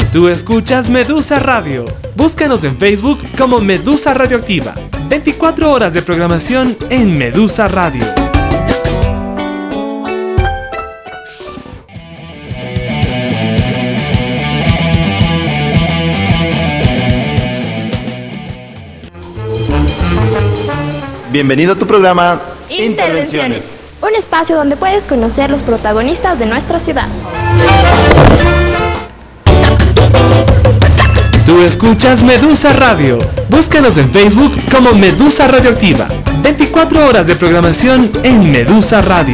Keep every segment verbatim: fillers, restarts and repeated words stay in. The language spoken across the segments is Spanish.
Tú escuchas Medusa Radio. Búscanos en Facebook como Medusa Radioactiva. veinticuatro horas de programación en Medusa Radio. Bienvenido a tu programa Intervenciones, un espacio donde puedes conocer los protagonistas de nuestra ciudad. Tú escuchas Medusa Radio. Búscanos en Facebook como Medusa Radioactiva. veinticuatro horas de programación en Medusa Radio.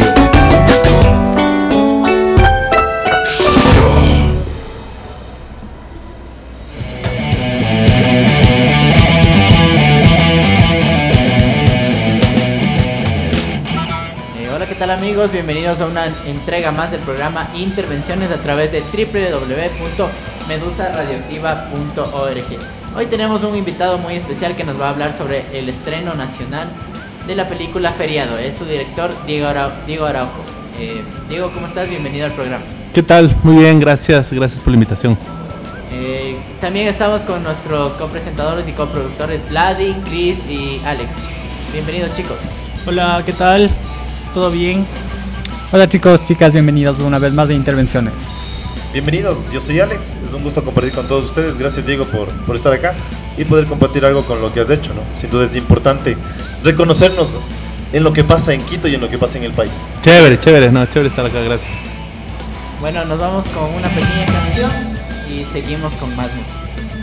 ¿Qué tal, amigos? Bienvenidos a una entrega más del programa Intervenciones a través de doble u doble u doble u punto medusa radioactiva punto org. Hoy tenemos un invitado muy especial que nos va a hablar sobre el estreno nacional de la película Feriado. Es su director, Diego, Ara- Diego Araujo. Eh, Diego, ¿cómo estás? Bienvenido al programa. ¿Qué tal? Muy bien, gracias, gracias por la invitación. Eh, también estamos con nuestros copresentadores y coproductores Vladi, Chris y Alex. Bienvenidos, chicos. Hola, ¿qué tal? ¿Todo bien? Hola chicos, chicas, bienvenidos una vez más de Intervenciones. Bienvenidos, yo soy Alex, es un gusto compartir con todos ustedes. Gracias, Diego, por, por estar acá y poder compartir algo con lo que has hecho, ¿no? Sin duda es importante reconocernos en lo que pasa en Quito y en lo que pasa en el país. Chévere, chévere, no, chévere estar acá, gracias. Bueno, nos vamos con una pequeña canción y seguimos con más música.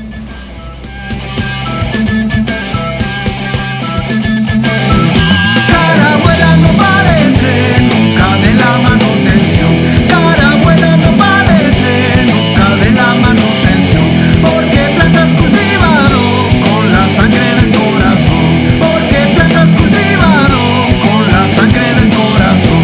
Carabuela no parece nunca de la manutención. Carabuela no parece nunca de la manutención. Porque plantas cultivaron con la sangre del corazón. Porque plantas cultivaron con la sangre del corazón.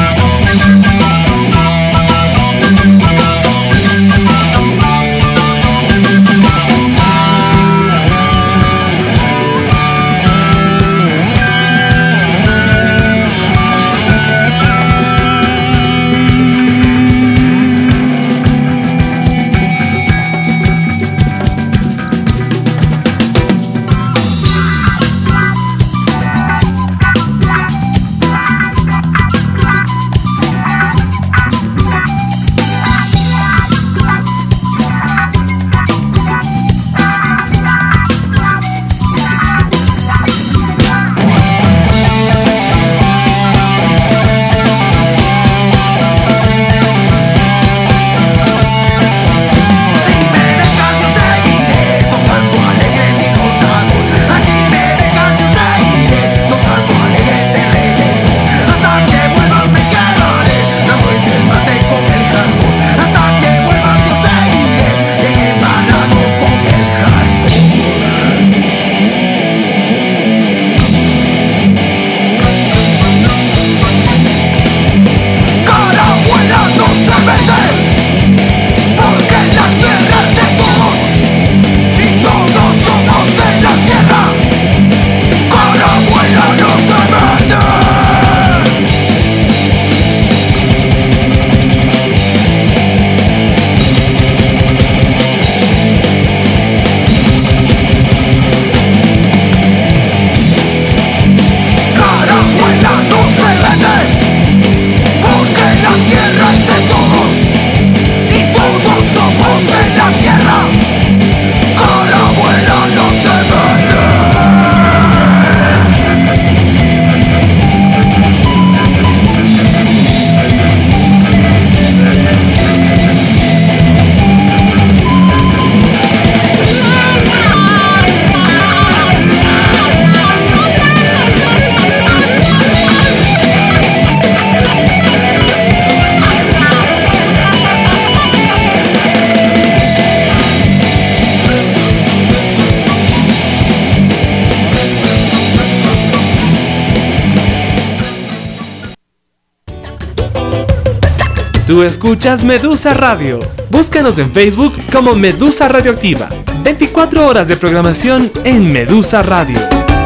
Tú escuchas Medusa Radio. Búscanos en Facebook como Medusa Radioactiva. veinticuatro horas de programación en Medusa Radio.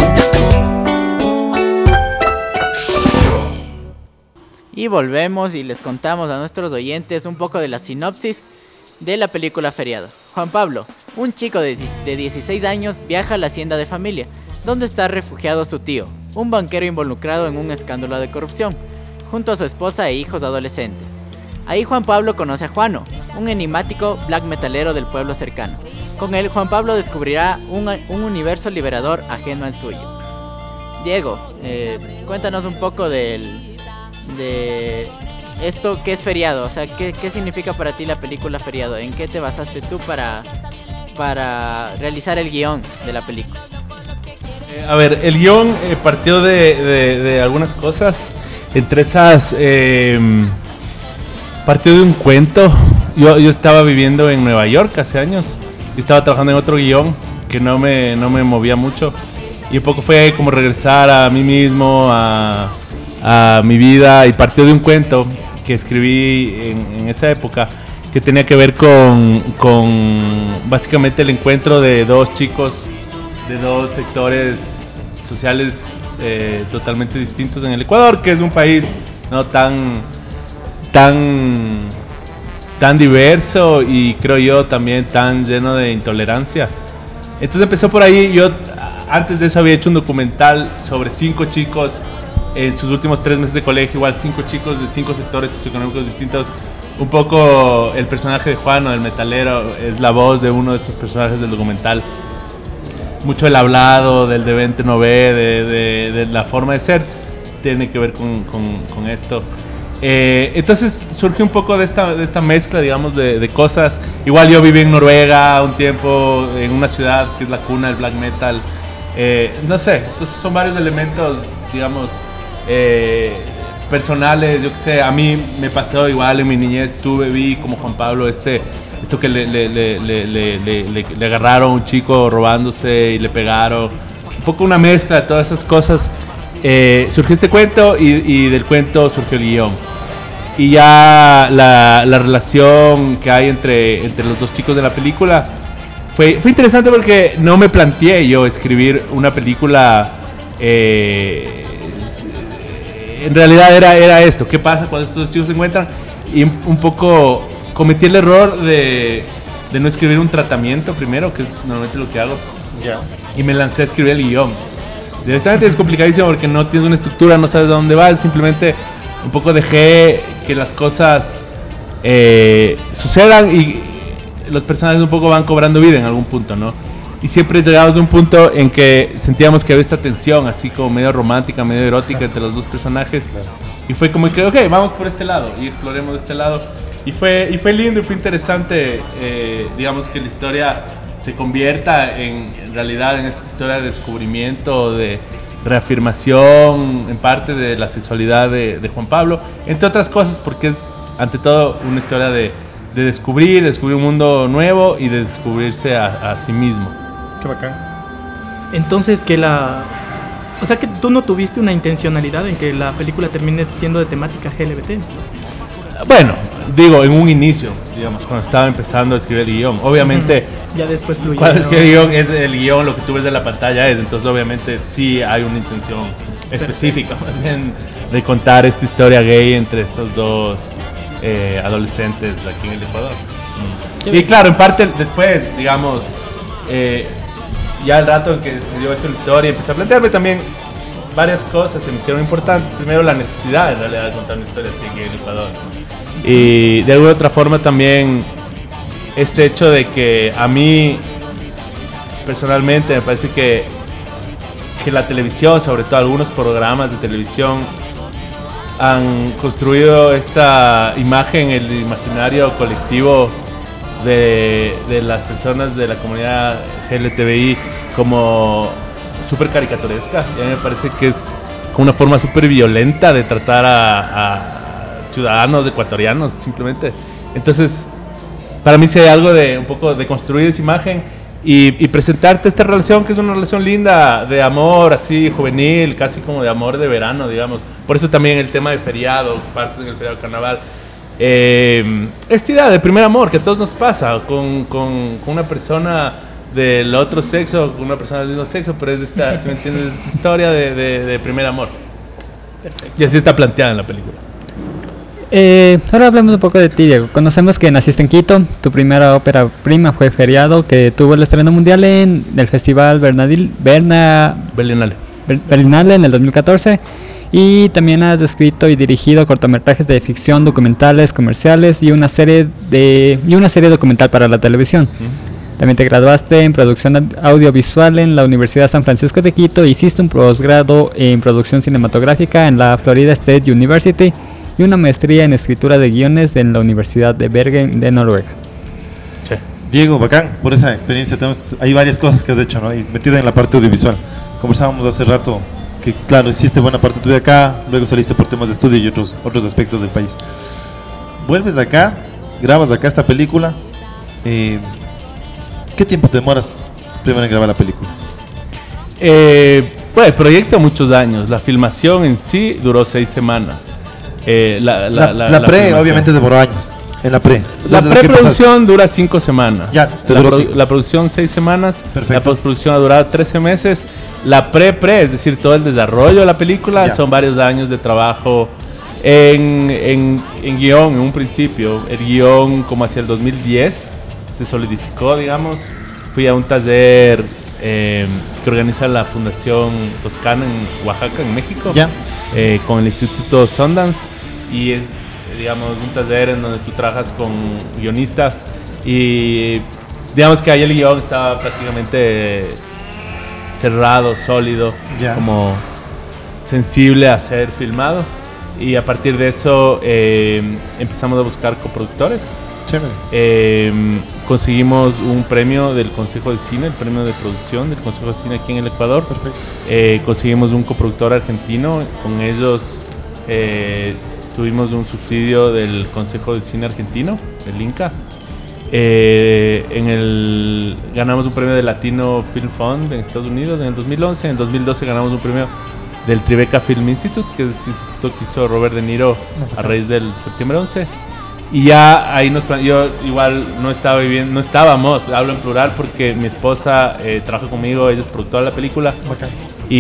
Y volvemos y les contamos a nuestros oyentes un poco de la sinopsis de la película Feriado. Juan Pablo, un chico de, de dieciséis años, viaja a la hacienda de familia, donde está refugiado su tío, un banquero involucrado en un escándalo de corrupción, junto a su esposa e hijos adolescentes. Ahí Juan Pablo conoce a Juano, un enigmático black metalero del pueblo cercano. Con él, Juan Pablo descubrirá un, un universo liberador ajeno al suyo. Diego, eh, cuéntanos un poco del, de esto que es Feriado. O sea, ¿qué, ¿qué significa para ti la película Feriado? ¿En qué te basaste tú para, para realizar el guión de la película? Eh, a ver, el guión eh, partió de, de, de algunas cosas. Entre esas, eh, partió de un cuento. Yo, yo estaba viviendo en Nueva York hace años y estaba trabajando en otro guión que no me, no me movía mucho. Y un poco fue como regresar a mí mismo, a, a mi vida. Y partió de un cuento que escribí en, en esa época que tenía que ver con, con básicamente el encuentro de dos chicos de dos sectores sociales eh, totalmente distintos en el Ecuador, que es un país no tan tan tan diverso y creo yo también tan lleno de intolerancia. Entonces empezó por ahí. Yo antes de eso había hecho un documental sobre cinco chicos en sus últimos tres meses de colegio, igual cinco chicos de cinco sectores socioeconómicos distintos. Un poco el personaje de Juano, el metalero, es la voz de uno de estos personajes del documental. Mucho el hablado del Devente Nové, de, de, de la forma de ser, tiene que ver con, con, con esto. Eh, entonces surge un poco de esta, de esta mezcla, digamos, de, de cosas. Igual yo viví en Noruega un tiempo, en una ciudad que es la cuna del black metal. Eh, no sé, entonces son varios elementos, digamos, eh, personales. Yo qué sé, a mí me pasó igual en mi niñez, tuve, vi como Juan Pablo este... Esto que le, le, le, le, le, le, le agarraron a un chico robándose y le pegaron. Un poco una mezcla de todas esas cosas. Eh, surgió este cuento y, y del cuento surgió el guión. Y ya la, la relación que hay entre, entre los dos chicos de la película fue, fue interesante porque no me planteé yo escribir una película. Eh, en realidad era, era esto. ¿Qué pasa cuando estos dos chicos se encuentran? Y un, un poco... Cometí el error de, de no escribir un tratamiento primero, que es normalmente lo que hago. Ya. Y me lancé a escribir el guión. Directamente es complicadísimo porque no tienes una estructura, no sabes a dónde vas. Simplemente un poco dejé que las cosas eh, sucedan y los personajes un poco van cobrando vida en algún punto, ¿no? Y siempre llegamos a un punto en que sentíamos que había esta tensión, así como medio romántica, medio erótica entre los dos personajes. Claro. Y fue como que, ok, vamos por este lado y exploremos de este lado. Y fue, y fue lindo y fue interesante, eh, digamos, que la historia se convierta en, en realidad en esta historia de descubrimiento, de reafirmación en parte de la sexualidad de, de Juan Pablo, entre otras cosas, porque es ante todo una historia de, de descubrir, de descubrir un mundo nuevo y de descubrirse a, a sí mismo. Qué bacán. Entonces, que la... O sea, que tú no tuviste una intencionalidad en que la película termine siendo de temática G L B T. Bueno, digo, en un inicio, digamos, cuando estaba empezando a escribir el guión. Obviamente, uh-huh. Ya después fluyó. Cuando escribí el guión, es el guión, lo que tú ves de la pantalla es. Entonces, obviamente, sí hay una intención específica, más bien, de contar esta historia gay entre estos dos eh, adolescentes aquí en el Ecuador. Mm. Y claro, en parte, después, digamos, eh, ya el rato en que se dio esto en la historia, empecé a plantearme también varias cosas, se me hicieron importantes. Primero, la necesidad, en realidad, de contar una historia así aquí en el Ecuador. Y de alguna otra forma también este hecho de que a mí personalmente me parece que, que la televisión, sobre todo algunos programas de televisión, han construido esta imagen, el imaginario colectivo de, de las personas de la comunidad G L T B I como súper caricaturesca. Y a mí me parece que es una forma súper violenta de tratar a, a ciudadanos ecuatorianos, simplemente. Entonces, para mí sí hay algo de un poco de construir esa imagen y, y presentarte esta relación, que es una relación linda, de amor así juvenil, casi como de amor de verano, digamos. Por eso también el tema de feriado, partes en el feriado carnaval. Eh, esta idea de primer amor que a todos nos pasa con, con, con una persona del otro sexo, con una persona del mismo sexo, pero es esta, si me entiendes, esta historia de, de, de primer amor. Perfecto. Y así está planteada en la película. Eh, ahora hablemos un poco de ti, Diego. Conocemos que naciste en Quito, tu primera ópera prima fue Feriado, que tuvo el estreno mundial en el Festival Bernadil, Berna, Berlinale. Ber- Berlinale en el dos mil catorce. Y también has escrito y dirigido cortometrajes de ficción, documentales, comerciales y una serie de y una serie documental para la televisión. Uh-huh. También te graduaste en producción audiovisual en la Universidad San Francisco de Quito. Hiciste un posgrado en producción cinematográfica en la Florida State University y una maestría en escritura de guiones en la Universidad de Bergen de Noruega. Sí. Diego, bacán por esa experiencia. Tenemos, hay varias cosas que has hecho, ¿no? Y metido en la parte audiovisual. Conversábamos hace rato que, claro, hiciste buena parte de tu vida acá, luego saliste por temas de estudio y otros, otros aspectos del país. Vuelves de acá, grabas acá esta película. Eh, ¿Qué tiempo te demoras primero en grabar la película? Eh, bueno, el proyecto muchos años. La filmación en sí duró seis semanas. Eh, la, la, la, la, la la pre, filmación. obviamente, demoró años. En la pre. La Entonces, ¿qué preproducción dura cinco semanas. Ya, te la, duró produ- cinco. la producción seis semanas. Perfecto. La postproducción ha durado trece meses. La pre-pre, es decir, todo el desarrollo de la película, Ya. son varios años de trabajo en, en, en guión, en un principio. El guión, como hacia el dos mil diez, se solidificó, digamos. Fui a un taller eh, que organiza la Fundación Toscana en Oaxaca, en México, Ya. eh, con el Instituto Sundance. Y es, digamos, un taller en donde tú trabajas con guionistas y digamos que ahí el guión estaba prácticamente cerrado, sólido, Ya. como sensible a ser filmado, y a partir de eso eh, empezamos a buscar coproductores. Chévere. Eh, conseguimos un premio del Consejo de Cine, el premio de producción del Consejo de Cine aquí en el Ecuador. Perfecto. Eh, conseguimos un coproductor argentino, con ellos eh, tuvimos un subsidio del Consejo de Cine argentino, del Inca. Eh, en el, ganamos un premio del Latino Film Fund en Estados Unidos en el dos mil once. En el dos mil doce ganamos un premio del Tribeca Film Institute, que es el instituto que hizo Robert De Niro a raíz del septiembre once. Y ya ahí nos plan- yo igual no estaba viviendo, no estábamos, hablo en plural porque mi esposa eh, trabaja conmigo, ella es productora de la película. Bacán.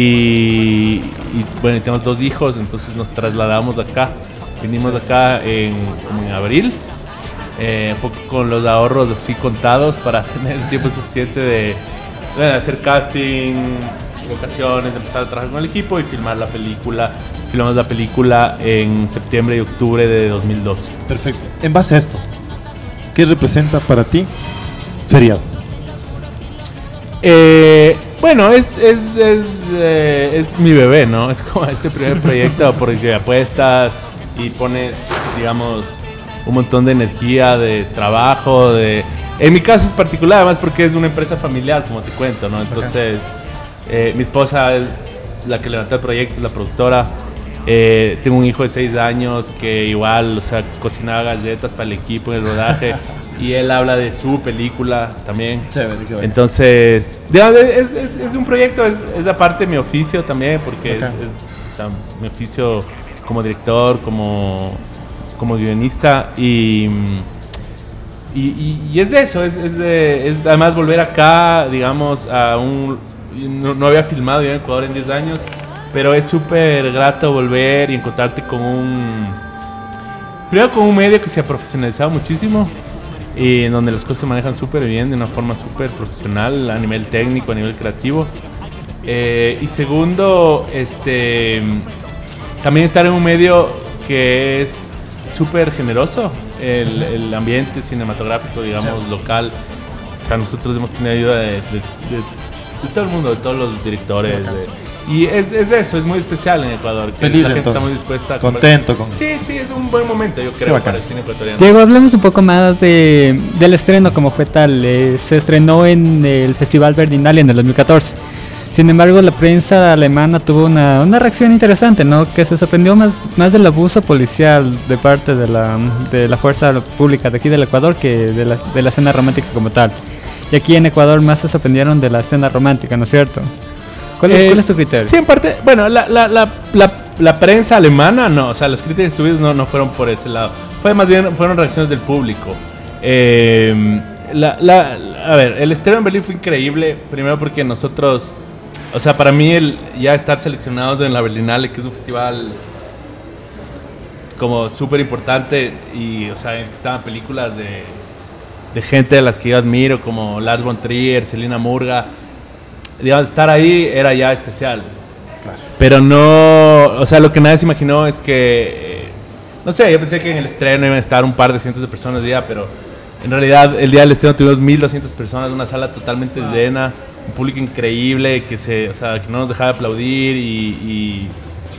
Y, y bueno, y tenemos dos hijos, entonces nos trasladamos acá. Vinimos acá en, como en abril, eh, un poco con los ahorros así contados para tener el tiempo suficiente de, de hacer casting, locaciones, empezar a trabajar con el equipo y filmar la película. Filmamos la película en septiembre y octubre de dos mil doce. Perfecto. En base a esto, ¿qué representa para ti Feriado? Eh, bueno, es, es, es, eh, es mi bebé, ¿no? Es como este primer proyecto porque apuestas y pones, digamos, un montón de energía, de trabajo, de... En mi caso es particular, además porque es una empresa familiar, como te cuento, ¿no? Entonces, eh, mi esposa es la que levantó el proyecto, es la productora. Eh, tengo un hijo de seis años que igual, o sea, cocinaba galletas para el equipo en el rodaje. Y él habla de su película también. Chévere, qué bueno. Entonces, digamos, es, es, es un proyecto, es, es aparte mi oficio también, porque es, Bacán. es, o sea, mi oficio como director, como, como guionista. Y, y, y, y es de eso, es, es, de, es además volver acá, digamos, a un... No, no había filmado yo en Ecuador en diez años, pero es súper grato volver y encontrarte con un... Primero con un medio que se ha profesionalizado muchísimo y en donde las cosas se manejan súper bien, de una forma súper profesional, a nivel técnico, a nivel creativo. Eh, y segundo, este, también estar en un medio que es súper generoso, el, el ambiente cinematográfico, digamos, local. O sea, nosotros hemos tenido ayuda de, de, de, de todo el mundo, de todos los directores. De, y es, es eso, es muy especial en Ecuador. Que Feliz la gente entonces. está muy dispuesta a Contento con... Sí, sí, es un buen momento, yo creo, bacán. para el cine ecuatoriano. Diego, hablemos un poco más de, del estreno como fue tal. Eh, se estrenó en el Festival Berlinale en el dos mil catorce. Sin embargo, la prensa alemana tuvo una, una reacción interesante, ¿no? Que se sorprendió más, más del abuso policial de parte de la, de la fuerza pública de aquí del Ecuador que de la, de la escena romántica como tal. Y aquí en Ecuador más se sorprendieron de la escena romántica, ¿no es cierto? ¿Cuál es, Eh, cuál es tu criterio? Sí, en parte, bueno, la, la, la, la, la prensa alemana no, o sea, las críticas que tuvimos no, no fueron por ese lado. Fue más bien, fueron reacciones del público. Eh, la, la, a ver, el estreno en Berlín fue increíble, primero porque nosotros, o sea, para mí el ya estar seleccionados en la Berlinale, que es un festival como súper importante y, o sea, estaban películas de, de gente de las que yo admiro, como Lars von Trier, Selina Murga. Digamos, estar ahí era ya especial. Claro. Pero no, o sea, lo que nadie se imaginó es que, eh, no sé, yo pensé que en el estreno iban a estar un par de cientos de personas ya, pero en realidad el día del estreno tuvimos mil doscientas personas, una sala totalmente wow. llena, un público increíble que, se, o sea, que no nos dejaba aplaudir y... y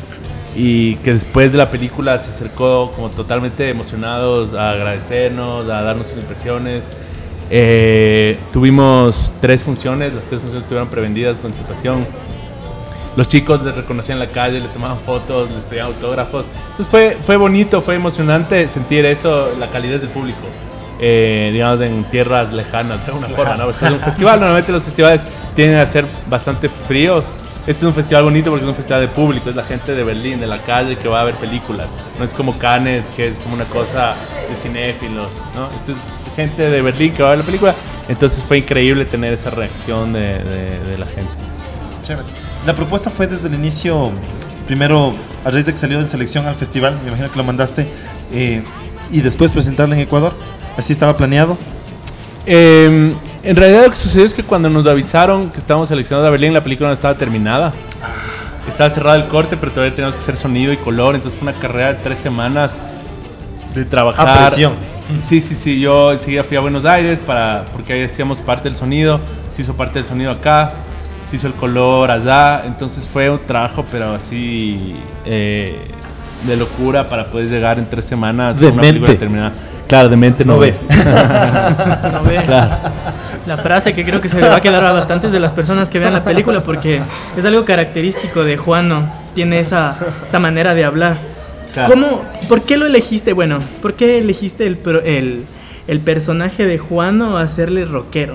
y que después de la película se acercó como totalmente emocionados a agradecernos, a darnos sus impresiones. Eh, tuvimos tres funciones, las tres funciones estuvieron prevendidas con anticipación. Los chicos les reconocían en la calle, les tomaban fotos, les pedían autógrafos. Entonces fue, fue bonito, fue emocionante sentir eso, la calidez del público. Eh, digamos, en tierras lejanas, de alguna forma, ¿no? Este es un festival, normalmente los festivales tienden a ser bastante fríos. Este es un festival bonito porque es un festival de público, es la gente de Berlín, de la calle, que va a ver películas. No es como Cannes, que es como una cosa de cinéfilos, ¿no? Este es gente de Berlín que va a ver la película. Entonces fue increíble tener esa reacción de, de, de la gente. Chévere. La propuesta fue desde el inicio, primero a raíz de que salió de selección al festival, me imagino que lo mandaste, eh, y después presentarla en Ecuador. ¿Así estaba planeado? Eh, en realidad lo que sucedió es que cuando nos avisaron que estábamos seleccionados a Berlín, la película no estaba terminada. Estaba cerrado el corte, pero todavía teníamos que hacer sonido y color. Entonces fue una carrera de tres semanas de trabajar. A presión. Sí, sí, sí. Yo enseguida fui a Buenos Aires para, porque ahí hacíamos parte del sonido. Se hizo parte del sonido acá. Se hizo el color allá. Entonces fue un trabajo, pero así eh, de locura para poder llegar en tres semanas de a una mente. película terminada. Claro, de mente no, no ve. No ve. Claro. La frase que creo que se le va a quedar a bastantes de las personas que vean la película, porque es algo característico de Juano. Tiene esa, esa manera de hablar. Claro. ¿Cómo, ¿Por qué lo elegiste? Bueno, ¿por qué elegiste el, el, el personaje de Juano a hacerle rockero?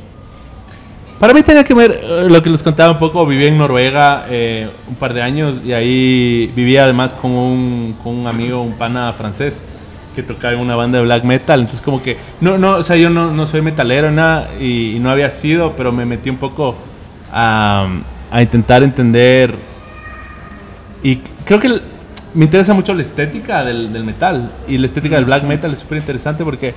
Para mí tenía que ver uh, lo que les contaba un poco. Viví en Noruega eh, un par de años y ahí vivía además con un, con un amigo, un pana francés que tocaba en una banda de black metal. Entonces como que no, no, o sea, yo no, no soy metalero nada y, y no había sido, pero me metí un poco a, a intentar entender y creo que el, me interesa mucho la estética del, del metal y la estética del black metal es súper interesante porque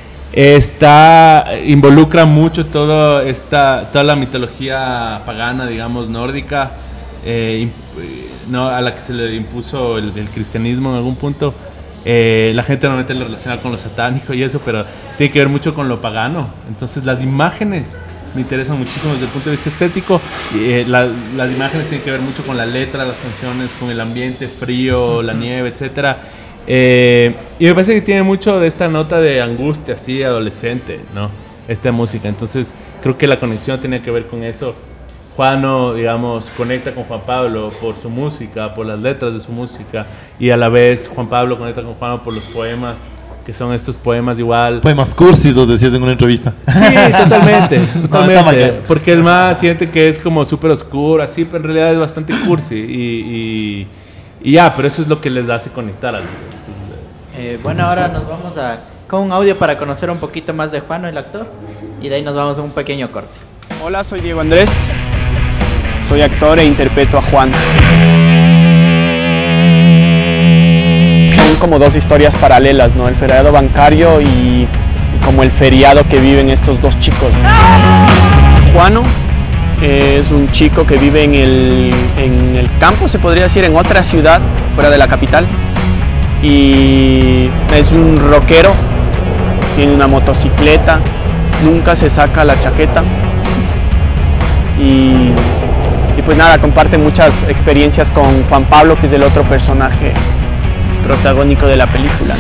está, involucra mucho todo esta, toda la mitología pagana, digamos, nórdica, eh, no, a la que se le impuso el, el cristianismo en algún punto. Eh, la gente normalmente lo relaciona con lo satánico y eso, pero tiene que ver mucho con lo pagano. Entonces las imágenes me interesan muchísimo desde el punto de vista estético. Eh, la, las imágenes tienen que ver mucho con la letra, las canciones, con el ambiente frío, la nieve, etcétera. Eh, y me parece que tiene mucho de esta nota de angustia, así, adolescente, ¿no? Esta música. Entonces creo que la conexión tenía que ver con eso. Juano, digamos, conecta con Juan Pablo por su música, por las letras de su música, y a la vez Juan Pablo conecta con Juano por los poemas, que son estos poemas igual. Poemas cursis, los decías en una entrevista. Sí, totalmente, totalmente. No, porque el más siente que es como súper oscuro, así, pero en realidad es bastante cursi, y, y, y ya, pero eso es lo que les hace conectar al eh, Bueno, ahora nos vamos a con un audio para conocer un poquito más de Juano, el actor, y de ahí nos vamos a un pequeño corte. Hola, soy Diego Andrés. Soy actor e interpreto a Juan. Son como dos historias paralelas, ¿no? El feriado bancario y, y como el feriado que viven estos dos chicos. Juano es un chico que vive en el, en el campo, se podría decir, en otra ciudad fuera de la capital. Y es un rockero, tiene una motocicleta, nunca se saca la chaqueta. Y Y pues nada, comparte muchas experiencias con Juan Pablo, que es el otro personaje protagónico de la película.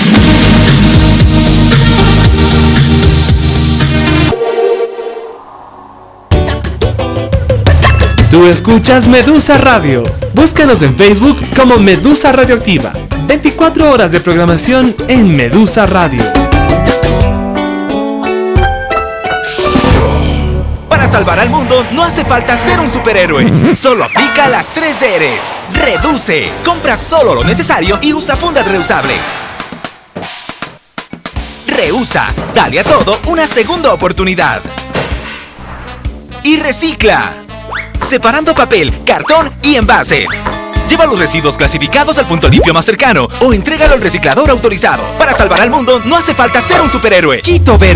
Tú escuchas Medusa Radio. Búscanos en Facebook como Medusa Radioactiva. veinticuatro horas de programación en Medusa Radio. Para salvar al mundo no hace falta ser un superhéroe. Solo aplica las tres R's. Reduce. Compra solo lo necesario y usa fundas reusables. Reusa. Dale a todo una segunda oportunidad. Y recicla. Separando papel, cartón y envases. Lleva los residuos clasificados al punto limpio más cercano o entrégalo al reciclador autorizado. Para salvar al mundo no hace falta ser un superhéroe. Quito Verde.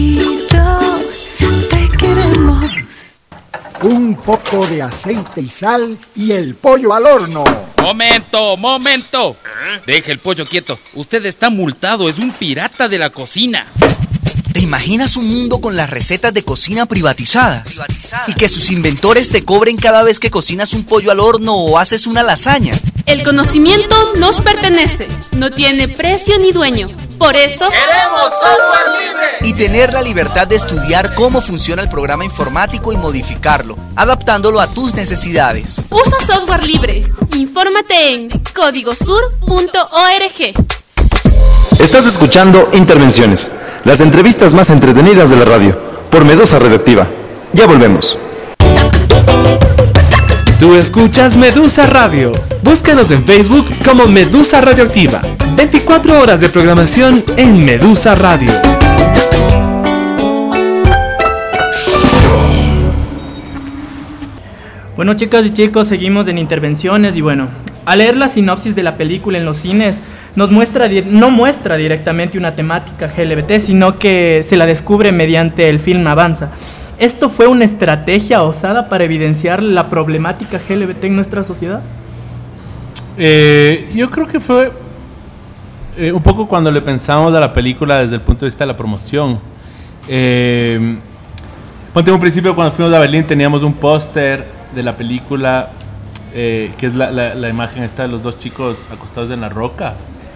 Un poco de aceite y sal y el pollo al horno. ¡Momento, momento! Deje el pollo quieto. Usted está multado, es un pirata de la cocina. ¿Te imaginas un mundo con las recetas de cocina privatizadas? Privatizadas. Y que sus inventores te cobren cada vez que cocinas un pollo al horno o haces una lasaña. El conocimiento nos pertenece, no tiene precio ni dueño. Por eso ¡queremos software libre! Y tener la libertad de estudiar cómo funciona el programa informático y modificarlo, adaptándolo a tus necesidades. Usa software libre. Infórmate en código sur punto org. Estás escuchando Intervenciones, las entrevistas más entretenidas de la radio, por Medusa Radioactiva. Ya volvemos. Tú escuchas Medusa Radio. Búscanos en Facebook como Medusa Radioactiva. veinticuatro horas de programación en Medusa Radio. Bueno, chicas y chicos, seguimos en intervenciones y bueno, al leer la sinopsis de la película en los cines, nos muestra, no muestra directamente una temática G L B T, sino que se la descubre mediante el film Avanza. ¿Esto fue una estrategia osada para evidenciar la problemática G L B T en nuestra sociedad? Eh, yo creo que fue eh, un poco cuando le pensamos a la película desde el punto de vista de la promoción. Eh, ponte un principio, cuando fuimos a Berlín teníamos un póster de la película, eh, que es la, la, la imagen esta de los dos chicos acostados en la roca.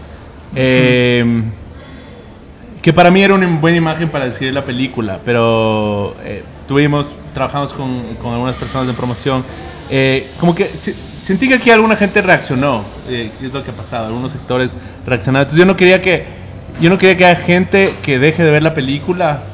Eh, uh-huh. Que para mí era una buena imagen para describir la película, pero eh, tuvimos, trabajamos con, con algunas personas de promoción, eh, como que se, sentí que aquí alguna gente reaccionó, eh, es lo que ha pasado, algunos sectores reaccionaron. Entonces yo no quería que, yo no quería que haya gente que deje de ver la película,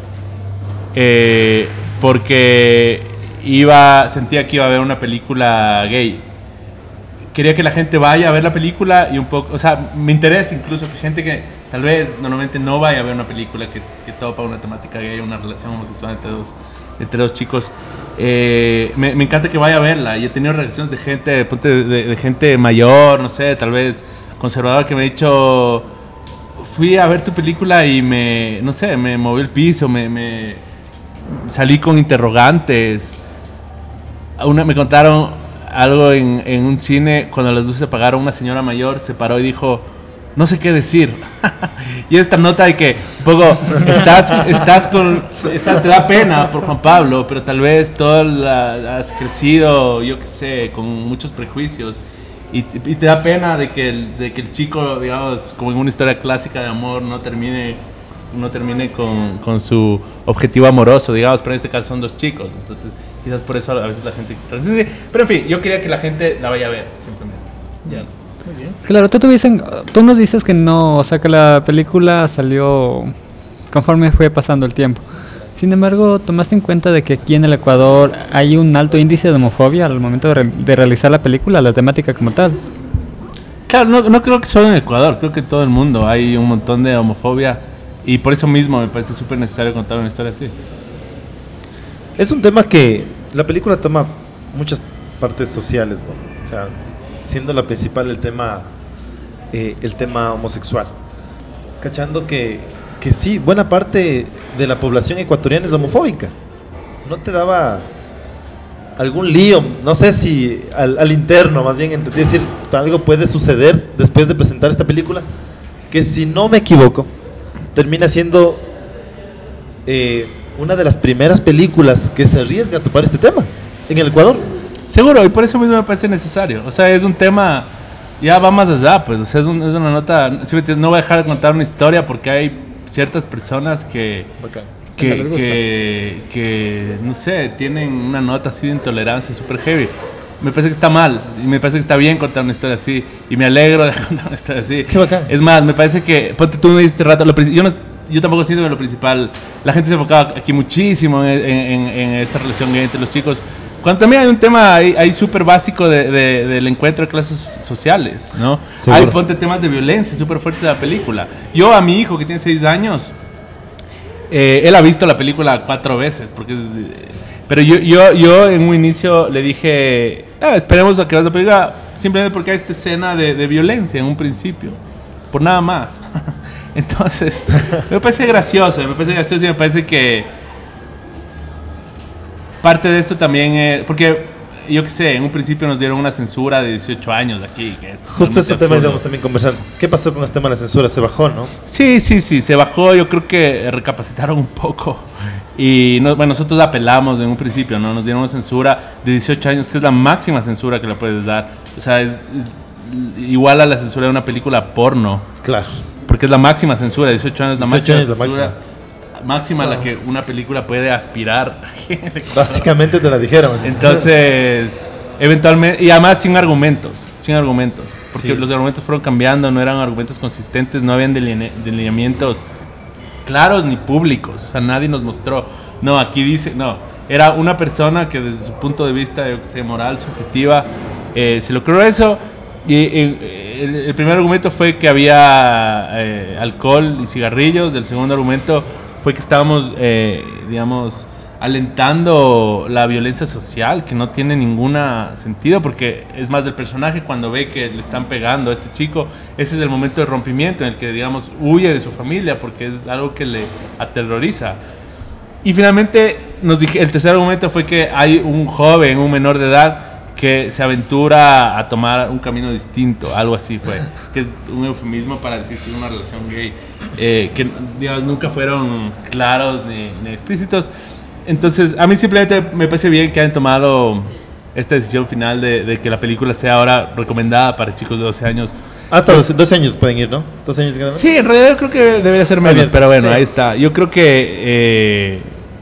eh, porque iba, sentía que iba a ver una película gay. Quería que la gente vaya a ver la película y un poco, o sea, me interesa incluso que gente que tal vez normalmente no vaya a ver una película que, que topa una temática gay, una relación homosexual entre dos, entre dos chicos, eh, me, me encanta que vaya a verla. Y he tenido reacciones de gente, de, de, de gente mayor, no sé, tal vez conservadora, que me ha dicho, fui a ver tu película y me, no sé, me movió el piso, me, me salí con interrogantes. Una, me contaron algo en, en un cine, cuando las luces se apagaron, una señora mayor se paró y dijo, no sé qué decir. Y esta nota de que un poco estás, estás con, estás, te da pena por Juan Pablo, pero tal vez todo la, has crecido, yo qué sé, con muchos prejuicios, y, y te da pena de que, el, de que el chico, digamos, como en una historia clásica de amor, no termine, no termine con, con su objetivo amoroso, digamos, pero en este caso son dos chicos, entonces quizás por eso a veces la gente... Pero en fin, yo quería que la gente la vaya a ver, simplemente. Ya. Muy bien. Claro, tú, dicen, tú nos dices que no, o sea que la película salió conforme fue pasando el tiempo. Sin embargo, ¿tomaste en cuenta de que aquí en el Ecuador hay un alto índice de homofobia al momento de, re- de realizar la película, la temática como tal? Claro, no, no creo que solo en Ecuador, creo que en todo el mundo hay un montón de homofobia y por eso mismo me parece súper necesario contar una historia así. Es un tema que la película toma muchas partes sociales, ¿no? O sea, siendo la principal el tema eh, el tema homosexual, cachando que, que sí, buena parte de la población ecuatoriana es homofóbica. ¿No te daba algún lío, no sé si al, al interno, más bien, es decir, algo puede suceder después de presentar esta película, que si no me equivoco termina siendo eh, una de las primeras películas que se arriesga a topar este tema en el Ecuador? Seguro, y por eso mismo me parece necesario. O sea, es un tema, ya va más allá, pues. O sea, es, un, es una nota. No voy a dejar de contar una historia porque hay ciertas personas que, que, que, que, no sé, tienen una nota así de intolerancia súper heavy. Me parece que está mal, y me parece que está bien contar una historia así, y me alegro de contar una historia así. Qué bacán. Es más, me parece que, ponte, tú me dijiste rato, lo, yo, no, yo tampoco siento que lo principal, la gente se enfocaba aquí muchísimo en, en, en esta relación gay entre los chicos, cuando también hay un tema ahí, ahí súper básico de, de, del encuentro de clases sociales, ¿no? Seguro. Hay, ponte, temas de violencia súper fuertes de la película. Yo a mi hijo, que tiene seis años, eh, él ha visto la película cuatro veces, porque es... Pero yo, yo, yo en un inicio le dije, ah, esperemos a que veas la película, simplemente porque hay esta escena de, de violencia en un principio, por nada más. Entonces, me parece gracioso, me parece gracioso y me parece que parte de esto también es, porque yo qué sé, en un principio nos dieron una censura de dieciocho años aquí. Que es Justo ese tema íbamos también conversar. ¿Qué pasó con este tema de la censura? ¿Se bajó, no? Sí, sí, sí, se bajó. Yo creo que recapacitaron un poco. Y no, bueno, nosotros apelamos en un principio, ¿no? Nos dieron una censura de dieciocho años, que es la máxima censura que le puedes dar. O sea, es, es igual a la censura de una película porno. Claro. Porque es la máxima censura, dieciocho años, la dieciocho máxima años la censura. máxima. Máxima a la que una película puede aspirar. Básicamente te la dijeron. Entonces, eventualmente, y además sin argumentos, sin argumentos, porque sí. Los argumentos fueron cambiando, no eran argumentos consistentes, no habían deline- delineamientos claros ni públicos, o sea, nadie nos mostró, no, aquí dice, no, era una persona que desde su punto de vista, yo que sé, moral, subjetiva, eh, se le ocurrió eso, y eh, el, el primer argumento fue que había eh, alcohol y cigarrillos, el segundo argumento fue que estábamos, eh, digamos, alentando la violencia social, que no tiene ningún sentido, porque es más del personaje cuando ve que le están pegando a este chico, ese es el momento de rompimiento en el que, digamos, huye de su familia, porque es algo que le aterroriza. Y finalmente, nos dije, el tercer argumento fue que hay un joven, un menor de edad, que se aventura a tomar un camino distinto, algo así fue, que es un eufemismo para decir que es una relación gay, eh, que digamos nunca fueron claros ni, ni explícitos. Entonces a mí simplemente me parece bien que hayan tomado esta decisión final de, de que la película sea ahora recomendada para chicos de doce años. Hasta doce, doce años pueden ir, ¿no? doce años cada vez. Sí, en realidad creo que debería ser menos, bien, pero bueno, sí. Ahí está. Yo creo que eh,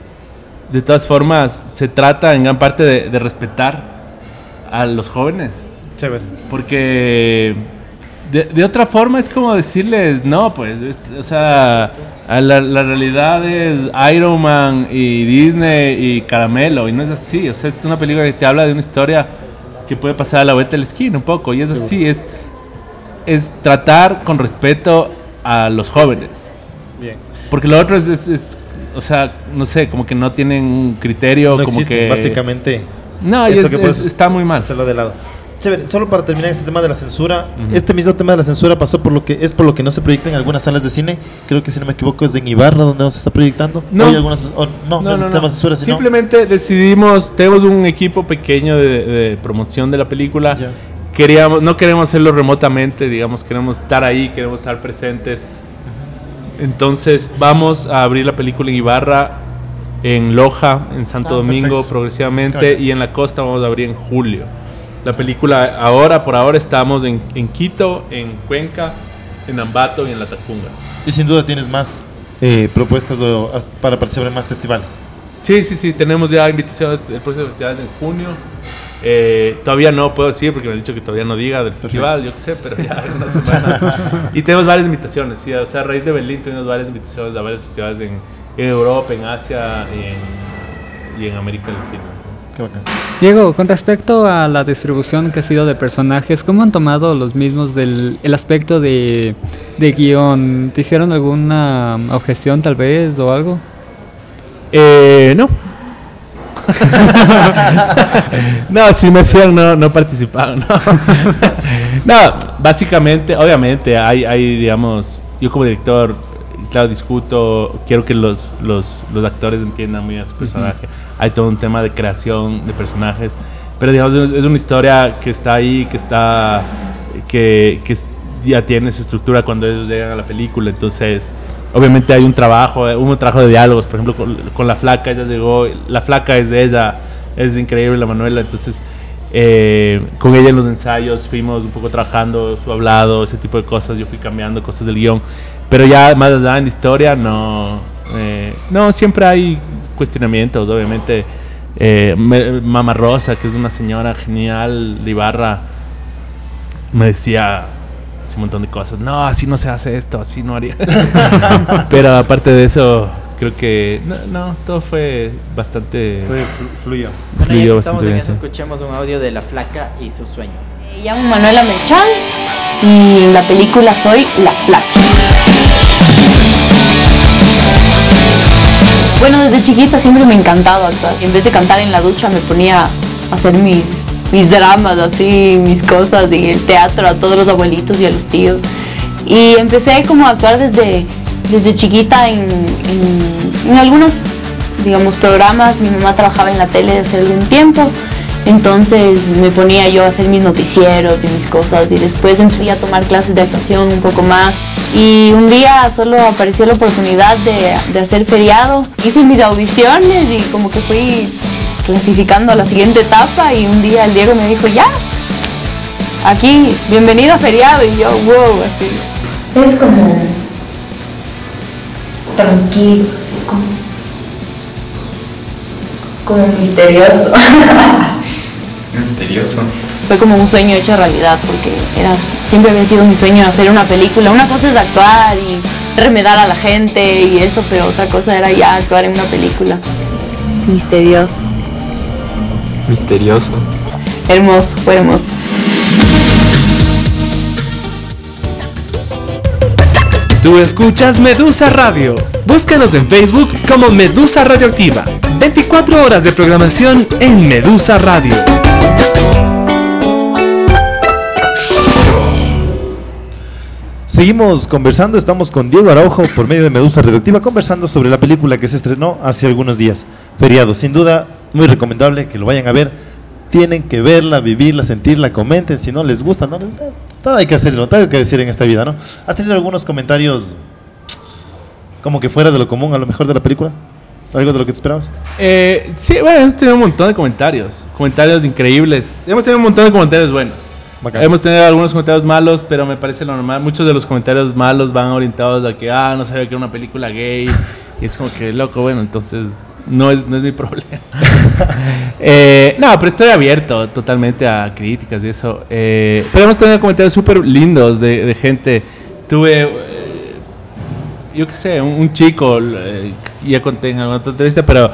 de todas formas se trata en gran parte de, de respetar a los jóvenes. Chévere. Porque de, de otra forma es como decirles, no, pues, es, o sea, la, la realidad es Iron Man y Disney y Caramelo, y no es así. O sea, es una película que te habla de una historia que puede pasar a la vuelta de la esquina un poco, y es sí. así, es, es tratar con respeto a los jóvenes. Bien. Porque lo otro es, es, es o sea, no sé, como que no tienen un criterio, no como existe, que... básicamente... No, y es, es, está muy mal. Hacerlo de lado. Chévere, solo para terminar este tema de la censura, uh-huh. Este mismo tema de la censura pasó por lo que es por lo que no se proyecta en algunas salas de cine. Creo que si no me equivoco es en Ibarra donde no se está proyectando. No, ¿Hay algunas, oh, no, no, no, es no, tema de censura, sino... Simplemente decidimos, tenemos un equipo pequeño de, de promoción de la película. Ya. Queríamos, no queremos hacerlo remotamente, digamos, queremos estar ahí, queremos estar presentes. Uh-huh. Entonces vamos a abrir la película en Ibarra, en Loja, en Santo ah, Domingo, perfecto. Progresivamente, claro. Y en la costa vamos a abrir en julio. La película ahora, por ahora, estamos en, en Quito, en Cuenca, en Ambato y en La Tacunga. Y sin duda tienes más eh, propuestas o, para participar en más festivales. Sí, sí, sí, tenemos ya invitaciones, el próximo festival es en junio. Eh, todavía no puedo decir porque me han dicho que todavía no diga del festival, perfecto. Yo qué sé, pero ya en unas semanas. Y tenemos varias invitaciones, sí, o sea, a raíz de Berlín tenemos varias invitaciones a varios festivales en, en Europa, en Asia y en, y en América Latina. Qué bacán. Diego, con respecto a la distribución que ha sido de personajes, ¿cómo han tomado los mismos del el aspecto de, de guión? ¿Te hicieron alguna objeción tal vez o algo? Eh, no. No, si me hacían no, no participaron. No. No, básicamente, obviamente, hay, hay, digamos, yo como director, claro, discuto, quiero que los, los, los actores entiendan muy bien su personaje. Uh-huh. Hay todo un tema de creación de personajes, pero digamos, es una historia que está ahí, que está, que, que ya tiene su estructura cuando ellos llegan a la película, entonces... Obviamente hay un trabajo, hubo un trabajo de diálogos, por ejemplo, con, con la flaca, ella llegó, la flaca es de ella, es increíble la Manuela, entonces eh, con ella en los ensayos fuimos un poco trabajando su hablado, ese tipo de cosas, yo fui cambiando cosas del guión, pero ya más allá en la historia no, eh, no, siempre hay cuestionamientos, obviamente, eh, Mama Rosa, que es una señora genial de Ibarra, me decía... un montón de cosas, no, así no se hace esto, así no haría. Pero aparte de eso, creo que no, no todo fue bastante fue fluyó. Bueno, ya que estamos en eso, escuchemos un audio de La Flaca y su sueño. Me llamo Manuela Merchán y en la película soy La Flaca. Bueno, desde chiquita siempre me ha encantado actuar. En vez de cantar en la ducha me ponía a hacer mis mis dramas, así, mis cosas, y el teatro a todos los abuelitos y a los tíos. Y empecé como a actuar desde, desde chiquita en, en, en algunos, digamos, programas. Mi mamá trabajaba en la tele hace algún tiempo, entonces me ponía yo a hacer mis noticieros y mis cosas, y después empecé a tomar clases de actuación un poco más. Y un día solo apareció la oportunidad de, de hacer feriado. Hice mis audiciones y como que fui clasificando a la siguiente etapa, y un día el Diego me dijo, ya, aquí, bienvenido a feriado, y yo, wow, así. Es como tranquilo, así como, como misterioso. Misterioso. Fue como un sueño hecho realidad, porque era, siempre había sido mi sueño hacer una película. Una cosa es actuar y remedar a la gente y eso, pero otra cosa era ya actuar en una película. Misterioso. Misterioso. Hermoso, fue hermoso. Tú escuchas Medusa Radio. Búscanos en Facebook como Medusa Radioactiva. veinticuatro horas de programación en Medusa Radio. Seguimos conversando, estamos con Diego Araujo por medio de Medusa Radioactiva, conversando sobre la película que se estrenó hace algunos días, Feriado. Sin duda, muy recomendable que lo vayan a ver. Tienen que verla, vivirla, sentirla, comenten si no les gusta, no les gusta. Todo hay que hacerlo, todo hay que decir en esta vida, ¿no? ¿Has tenido algunos comentarios como que fuera de lo común, a lo mejor, de la película? ¿Algo de lo que te esperabas? Eh, sí, bueno, hemos tenido un montón de comentarios, comentarios increíbles. Hemos tenido un montón de comentarios buenos. Bacán. Hemos tenido algunos comentarios malos, pero me parece lo normal. Muchos de los comentarios malos van orientados a que, ah, no sabía que era una película gay. Y es como que, loco, bueno, entonces no es, no es mi problema. eh, no, pero estoy abierto totalmente a críticas y eso. Eh, pero hemos tenido comentarios súper lindos de, de gente. Tuve, eh, yo qué sé, un, un chico, eh, ya conté en alguna otra entrevista, pero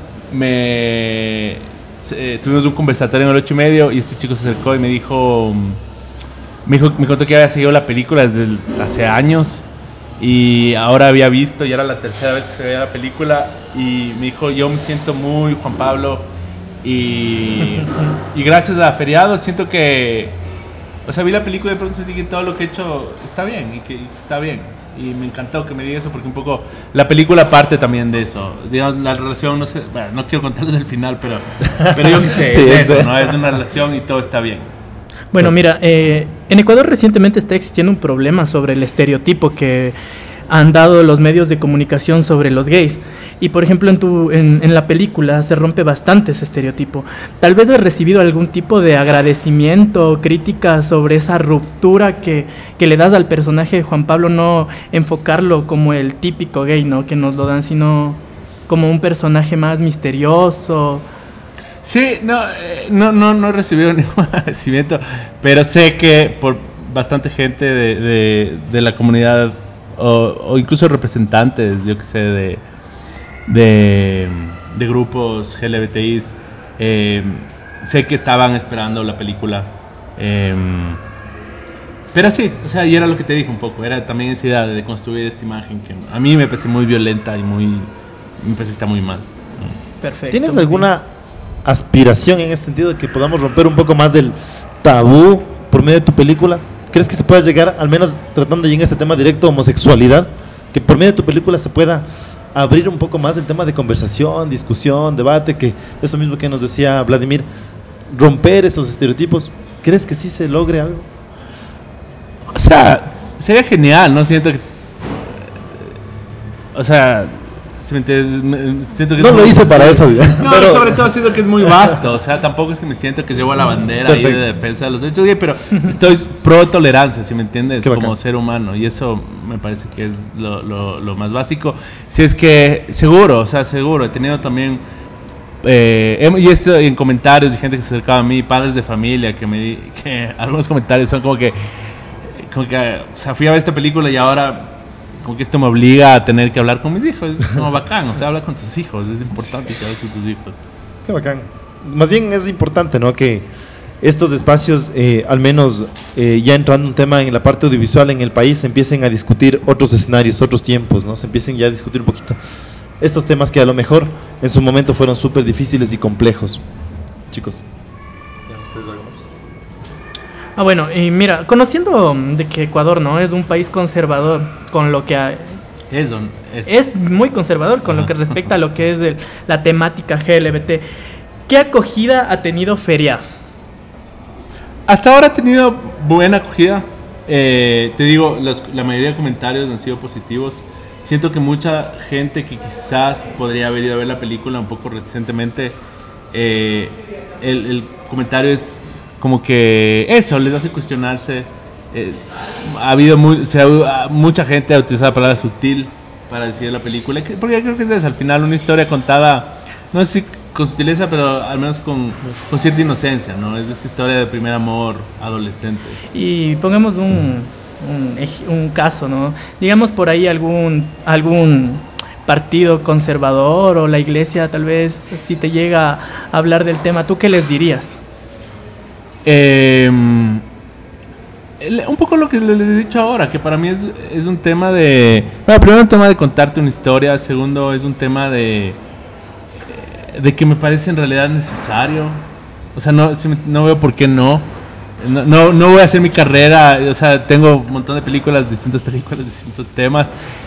me... Eh, tuvimos un conversatorio en el ocho y medio y este chico se acercó y me dijo, me dijo, me contó que había seguido la película desde el, hace años y ahora había visto y era la tercera vez que se veía la película y me dijo, yo me siento muy Juan Pablo y, y gracias a Feriado siento que, o sea, vi la película y de pronto sentí que todo lo que he hecho está bien y que y está bien. Y me encantó que me diga eso porque un poco la película parte también de eso. Digamos, la relación, no sé, bueno, no quiero contarles el final, pero, pero yo qué sé, sí, es eso, ¿no? Es una relación y todo está bien. Bueno, mira, eh, en Ecuador recientemente está existiendo un problema sobre el estereotipo que han dado los medios de comunicación sobre los gays. Y por ejemplo en, tu, en, en la película se rompe bastante ese estereotipo. Tal vez has recibido algún tipo de agradecimiento o crítica sobre esa ruptura que, que le das al personaje de Juan Pablo, no enfocarlo como el típico gay, ¿no? Que nos lo dan, sino como un personaje más misterioso. Sí, no, eh, no, no, no he recibido ningún agradecimiento, pero sé que por bastante gente de, de, de la comunidad o, o incluso representantes, yo que sé, de... De, de grupos L G B T Is, eh, sé que estaban esperando la película, eh, pero sí, o sea, y era lo que te dije un poco, era también esa idea de construir esta imagen que a mí me parece muy violenta y muy, me parece que está muy mal. Perfecto. ¿Tienes alguna aspiración en este sentido de que podamos romper un poco más del tabú por medio de tu película? ¿Crees que se pueda llegar, al menos tratando ya en este tema directo, homosexualidad, que por medio de tu película se pueda abrir un poco más el tema de conversación, discusión, debate, que eso mismo que nos decía Vladimir, romper esos estereotipos? ¿Crees que sí se logre algo? O sea, sería genial, ¿no? Siento que... O sea... Si me entiendes, siento que no lo hice para eso. No, pero sobre todo siento que es muy vasto. O sea, tampoco es que me siento que llevo la bandera ahí de defensa de los derechos gay, pero estoy pro tolerancia, si me entiendes, como ser humano. Y eso me parece que es lo, lo, lo más básico. Si es que, seguro, o sea, seguro. He tenido también, eh, y esto en comentarios de gente que se acercaba a mí, padres de familia, que me di, que algunos comentarios son como que, como que, o sea, fui a ver esta película y ahora... como que esto me obliga a tener que hablar con mis hijos. Es como bacán, o sea, habla con tus hijos. Es importante que hables con tus hijos. Qué bacán. Más bien es importante, ¿no? Que estos espacios, eh, al menos eh, ya entrando un tema en la parte audiovisual en el país, se empiecen a discutir otros escenarios, otros tiempos, ¿no? Se empiecen ya a discutir un poquito estos temas que a lo mejor en su momento fueron súper difíciles y complejos. Chicos, ¿tienen ustedes Ah, bueno, y mira, conociendo de que Ecuador no es un país conservador con lo que hay, Eso, es. es muy conservador con lo que respecta a lo que es el- la temática G L B T. ¿Qué acogida ha tenido Feriad? Hasta ahora ha tenido buena acogida. Eh, te digo, los- la mayoría de comentarios han sido positivos. Siento que mucha gente que quizás podría haber ido a ver la película un poco reticentemente, eh, el, el comentario es como que eso les hace cuestionarse. Eh, ha habido muy, se ha- mucha gente ha utilizado la palabra sutil para decir la película, que- porque creo que es eso, al final una historia contada, no sé si con sutileza, pero al menos con, con cierta inocencia, ¿no? Es esta historia de primer amor adolescente. Y pongamos un, un, ej- un caso, ¿no? Digamos por ahí algún, algún partido conservador o la iglesia, tal vez, si te llega a hablar del tema, ¿tú qué les dirías? Eh, el- un poco lo que les he dicho ahora, que para mí es, es un tema de... Bueno, primero un tema de contarte una historia, segundo es un tema de... de que me parece en realidad necesario. O sea, no, si me- no veo por qué no. No, no. no voy a hacer mi carrera, o sea, tengo un montón de películas, distintas películas, distintos temas,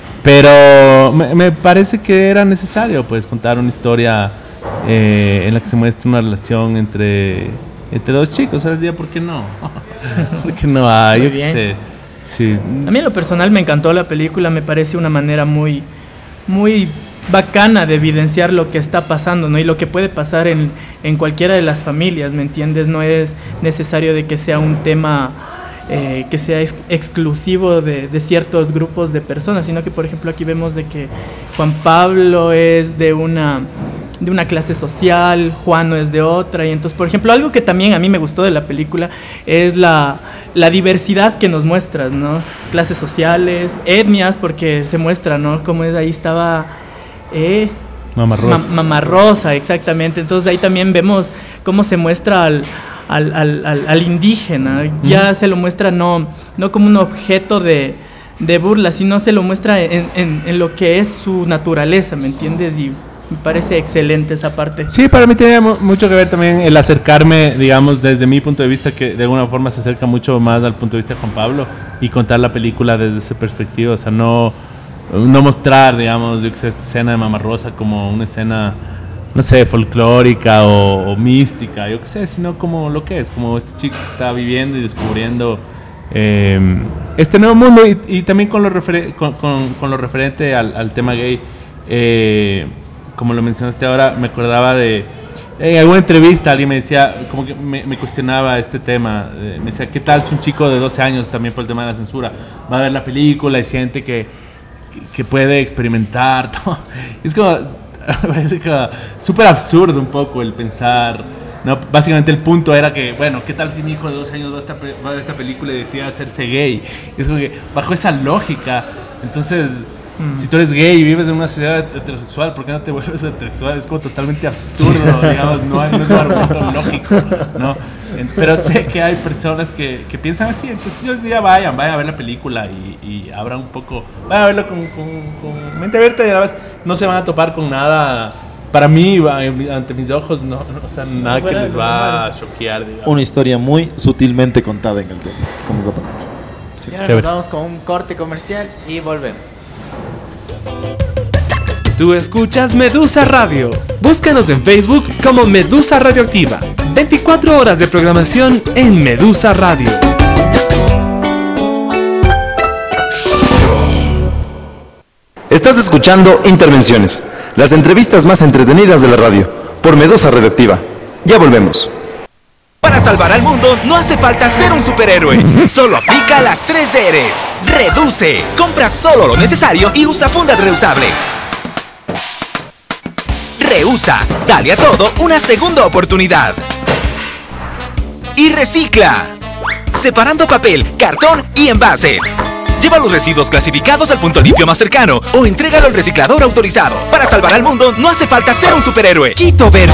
pero me, me parece que era necesario, pues, contar una historia eh, en la que se muestra una relación entre, entre dos chicos, ¿sabes? Ya, ¿por qué no? ¿Por qué no? Ah, Muy yo qué bien. sé. Sí. A mí en lo personal me encantó la película, me parece una manera muy, muy bacana de evidenciar lo que está pasando, ¿no? Y lo que puede pasar en, en cualquiera de las familias, ¿me entiendes? No es necesario de que sea un tema eh, que sea ex- exclusivo de, de ciertos grupos de personas, sino que, por ejemplo, aquí vemos de que Juan Pablo es de una de una clase social, Juano es de otra, y entonces, por ejemplo, algo que también a mí me gustó de la película es la, la diversidad que nos muestras, ¿no? Clases sociales, etnias, porque se muestra, ¿no? Como es, ahí estaba eh, Mamá Rosa. Ma- Mamá Rosa, exactamente. Entonces ahí también vemos cómo se muestra al, al, al, al- al indígena. Ya se lo muestra no, no como un objeto de, de burla, sino se lo muestra en, en, en lo que es su naturaleza, ¿me entiendes? Y me parece excelente esa parte. Sí, para mí tiene mu- mucho que ver también el acercarme, digamos, desde mi punto de vista, que de alguna forma se acerca mucho más al punto de vista de Juan Pablo, y contar la película desde esa perspectiva, o sea, no, no mostrar, digamos, yo que sé, esta escena de Mamá Rosa como una escena, no sé, folclórica o, o mística, yo que sé, sino como lo que es, como este chico que está viviendo y descubriendo eh, este nuevo mundo, y, y también con lo, refer- con, con, con lo referente al, al tema gay. eh, Como lo mencionaste ahora, me acordaba de... En alguna entrevista alguien me decía, como que me, me cuestionaba este tema. eh, me decía, ¿qué tal si un chico de doce años, también por el tema de la censura, va a ver la película y siente que, que, que puede experimentar? Todo? Es como... parece como súper absurdo un poco el pensar... ¿no? Básicamente el punto era que, bueno, ¿qué tal si mi hijo de doce años va a, esta, pe- va a ver esta película y decide hacerse gay? Es como que bajo esa lógica, entonces... Si tú eres gay y vives en una sociedad heterosexual, ¿por qué no te vuelves heterosexual? Es como totalmente absurdo, digamos, no, hay, no es un argumento lógico, ¿no? En- Pero sé que hay personas que, que piensan así, entonces yo les diría, vayan, vayan a ver la película y, y abran un poco, vayan a verlo con, con, con mente abierta y a la vez no se van a topar con nada, para mí, va- ante mis ojos, no, no, o sea, nada que les va a choquear, digamos. Una historia muy sutilmente contada en el tema. Como es la palabra. Sí. Y ahora nos vamos con un corte comercial y volvemos. Tú escuchas Medusa Radio. Búscanos en Facebook como Medusa Radioactiva. veinticuatro horas de programación en Medusa Radio. Estás escuchando Intervenciones, las entrevistas más entretenidas de la radio, por Medusa Radioactiva. Ya volvemos. Para salvar al mundo no hace falta ser un superhéroe. Solo aplica las tres R's. Reduce. Compra solo lo necesario y usa fundas reusables. Reusa. Dale a todo una segunda oportunidad. Y recicla. Separando papel, cartón y envases. Lleva los residuos clasificados al punto limpio más cercano o entrégalo al reciclador autorizado. Para salvar al mundo no hace falta ser un superhéroe. Quito Verde.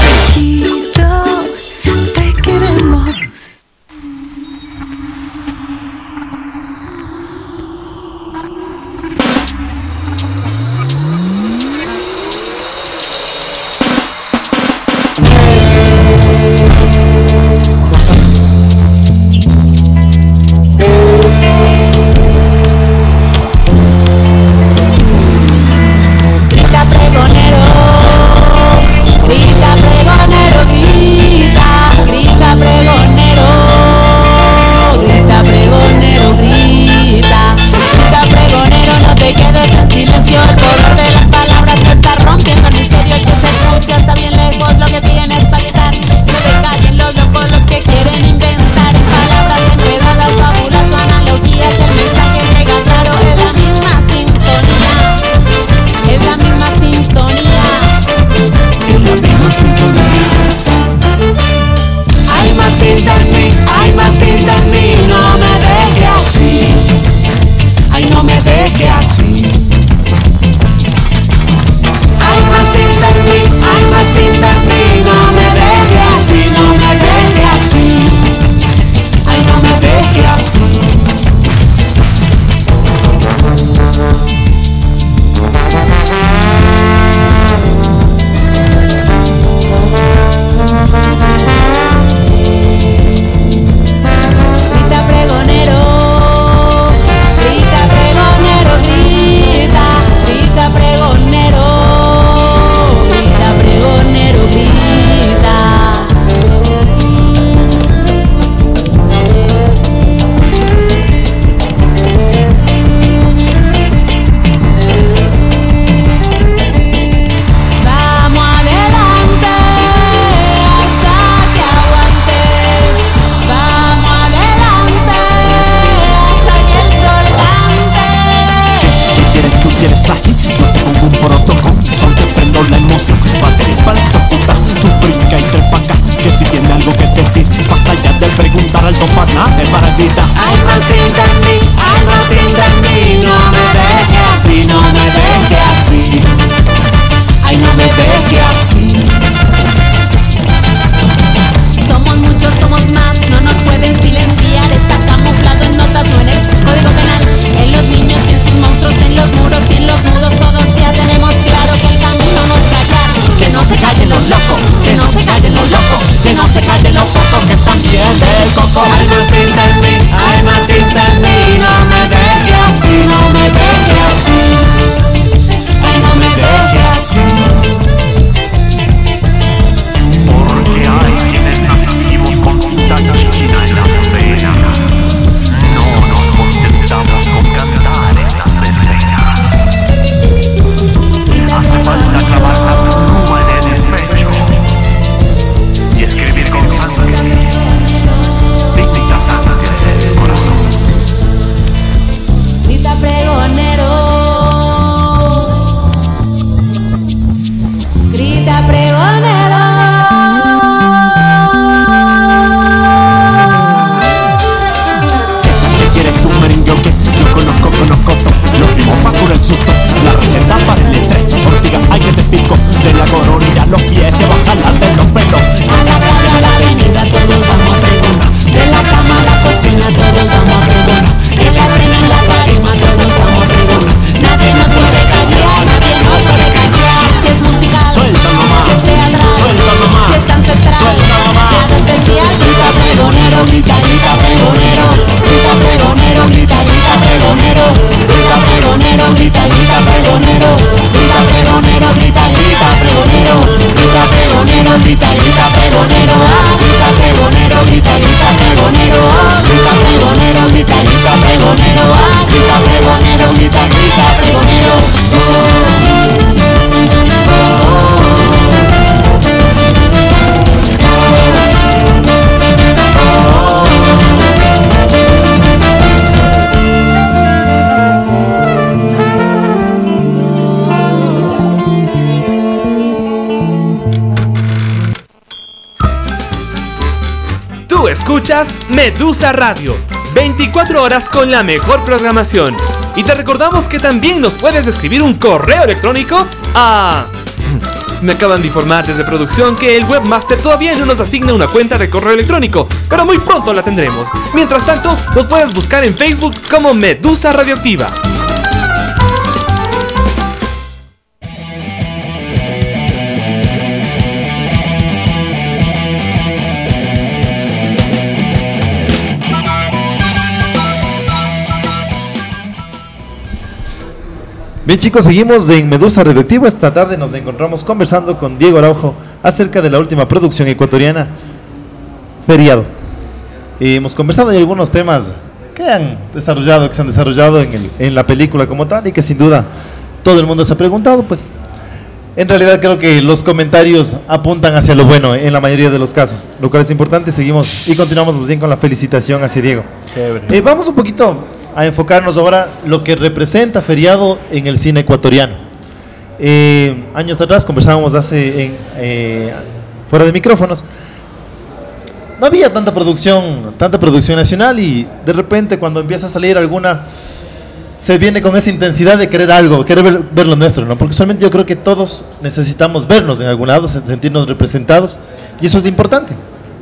los locos, que no se callen los locos, que no se callen los pocos que están bien del coco. Ay, Matilda en mí, ay, Matilda en mí, no me deje así, no me deje así, ay, no me deje así. Porque hay quienes nacimos con tinta china en las venas, no nos contentamos con cantar en las verbenas. Hace falta clavar la pluma en el pecho y escribir con sangre, tinta sangre del corazón. Grita pregonero, grita pregonero. ¿Qué quieres tú, merengue? Yo conozco, conozco todo. Los ritmos pa' curar el susto. La receta para el estrés. Ortiga, ay que te pico. De la coronilla a los pies te vas a jalar de los pelos. A la calle, a la avenida, todos vamos a pregonar. De la cama a la cocina, todos vamos a pregonar. En la cena, en la tarima, todos vamos a pregonar. Nadie nos puede callar, nadie nos puede callar. Si es musical, suelta nomás, si es teatral, suelta nomás, si es ancestral, suelta nomás. nada especial. Grita pregonero, grita, grita pregonero. Grita pregonero, grita, grita pregonero. Grita pregonero, grita, grita pregonero. Grita pregonero, grita, grita pregonero. Grita pregonero, grita, grita pregonero. Ah, grita pregonero, grita, grita pregonero. Ah, grita pregonero, grita, grita pregonero. Ah, grita pregonero, grita, grita pregonero. Tú escuchas Medusa Radio, veinticuatro horas con la mejor programación. Y te recordamos que también nos puedes escribir un correo electrónico a... Me acaban de informar desde producción que el webmaster todavía no nos asigna una cuenta de correo electrónico, pero muy pronto la tendremos. Mientras tanto, nos puedes buscar en Facebook como Medusa Radioactiva. Bien chicos, seguimos en Medusa Radioactiva. Esta tarde nos encontramos conversando con Diego Araujo acerca de la última producción ecuatoriana, Feriado. Y hemos conversado de algunos temas que han desarrollado, que se han desarrollado en, el, en la película como tal y que sin duda todo el mundo se ha preguntado. Pues en realidad creo que los comentarios apuntan hacia lo bueno en la mayoría de los casos, lo cual es importante. Seguimos y continuamos más bien con la felicitación hacia Diego. Eh, vamos un poquito a enfocarnos ahora lo que representa Feriado en el cine ecuatoriano. Eh, años atrás conversábamos hace en, eh, fuera de micrófonos. No había tanta producción, tanta producción nacional y de repente cuando empieza a salir alguna, se viene con esa intensidad de querer algo, querer ver, ver lo nuestro, ¿no? Porque solamente yo creo que todos necesitamos vernos en algún lado, sentirnos representados y eso es lo importante.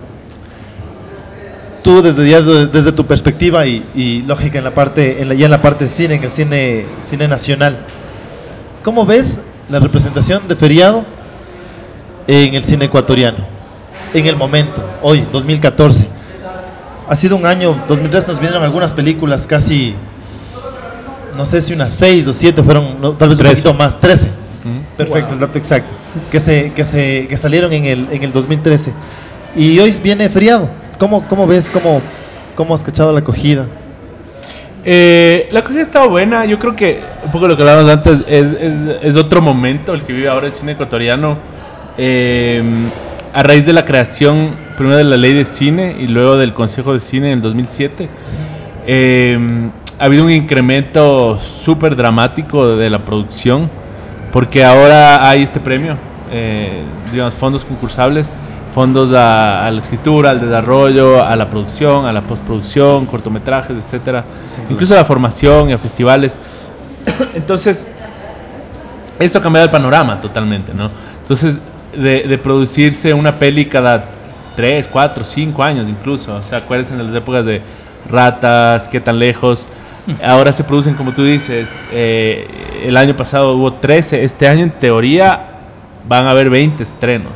Tú desde, desde tu perspectiva y, y lógica en la parte, en la, ya en la parte de cine, en el cine, cine nacional, ¿cómo ves la representación de Feriado en el cine ecuatoriano? En el momento, hoy, dos mil catorce. Ha sido un año, dos mil tres nos vinieron algunas películas, casi, no sé si unas seis o siete, fueron no, tal vez un trece. Poquito más, trece. Mm. Perfecto, wow. El dato exacto. Que, se, que, se, que salieron en el, en el dos mil trece. Y hoy viene Feriado. ¿Cómo, cómo ves, cómo, cómo has cachado la acogida? Eh, la acogida ha estado buena. Yo creo que un poco lo que hablábamos antes es, es, es otro momento el que vive ahora el cine ecuatoriano. Eh, a raíz de la creación primero de la ley de cine y luego del Consejo de Cine en el dos mil siete, eh, ha habido un incremento súper dramático de la producción, porque ahora hay este premio, eh, digamos, fondos concursables, fondos a, a la escritura, al desarrollo, a la producción, a la postproducción, cortometrajes, etcétera, incluso a la formación y a festivales. Entonces, esto ha cambiado el panorama totalmente, ¿no? Entonces, de, de producirse una peli cada tres, cuatro, cinco años incluso, o sea, acuérdense de las épocas de Ratas, Qué tan lejos, ahora se producen, como tú dices, eh, el año pasado hubo trece, este año en teoría van a haber veinte estrenos.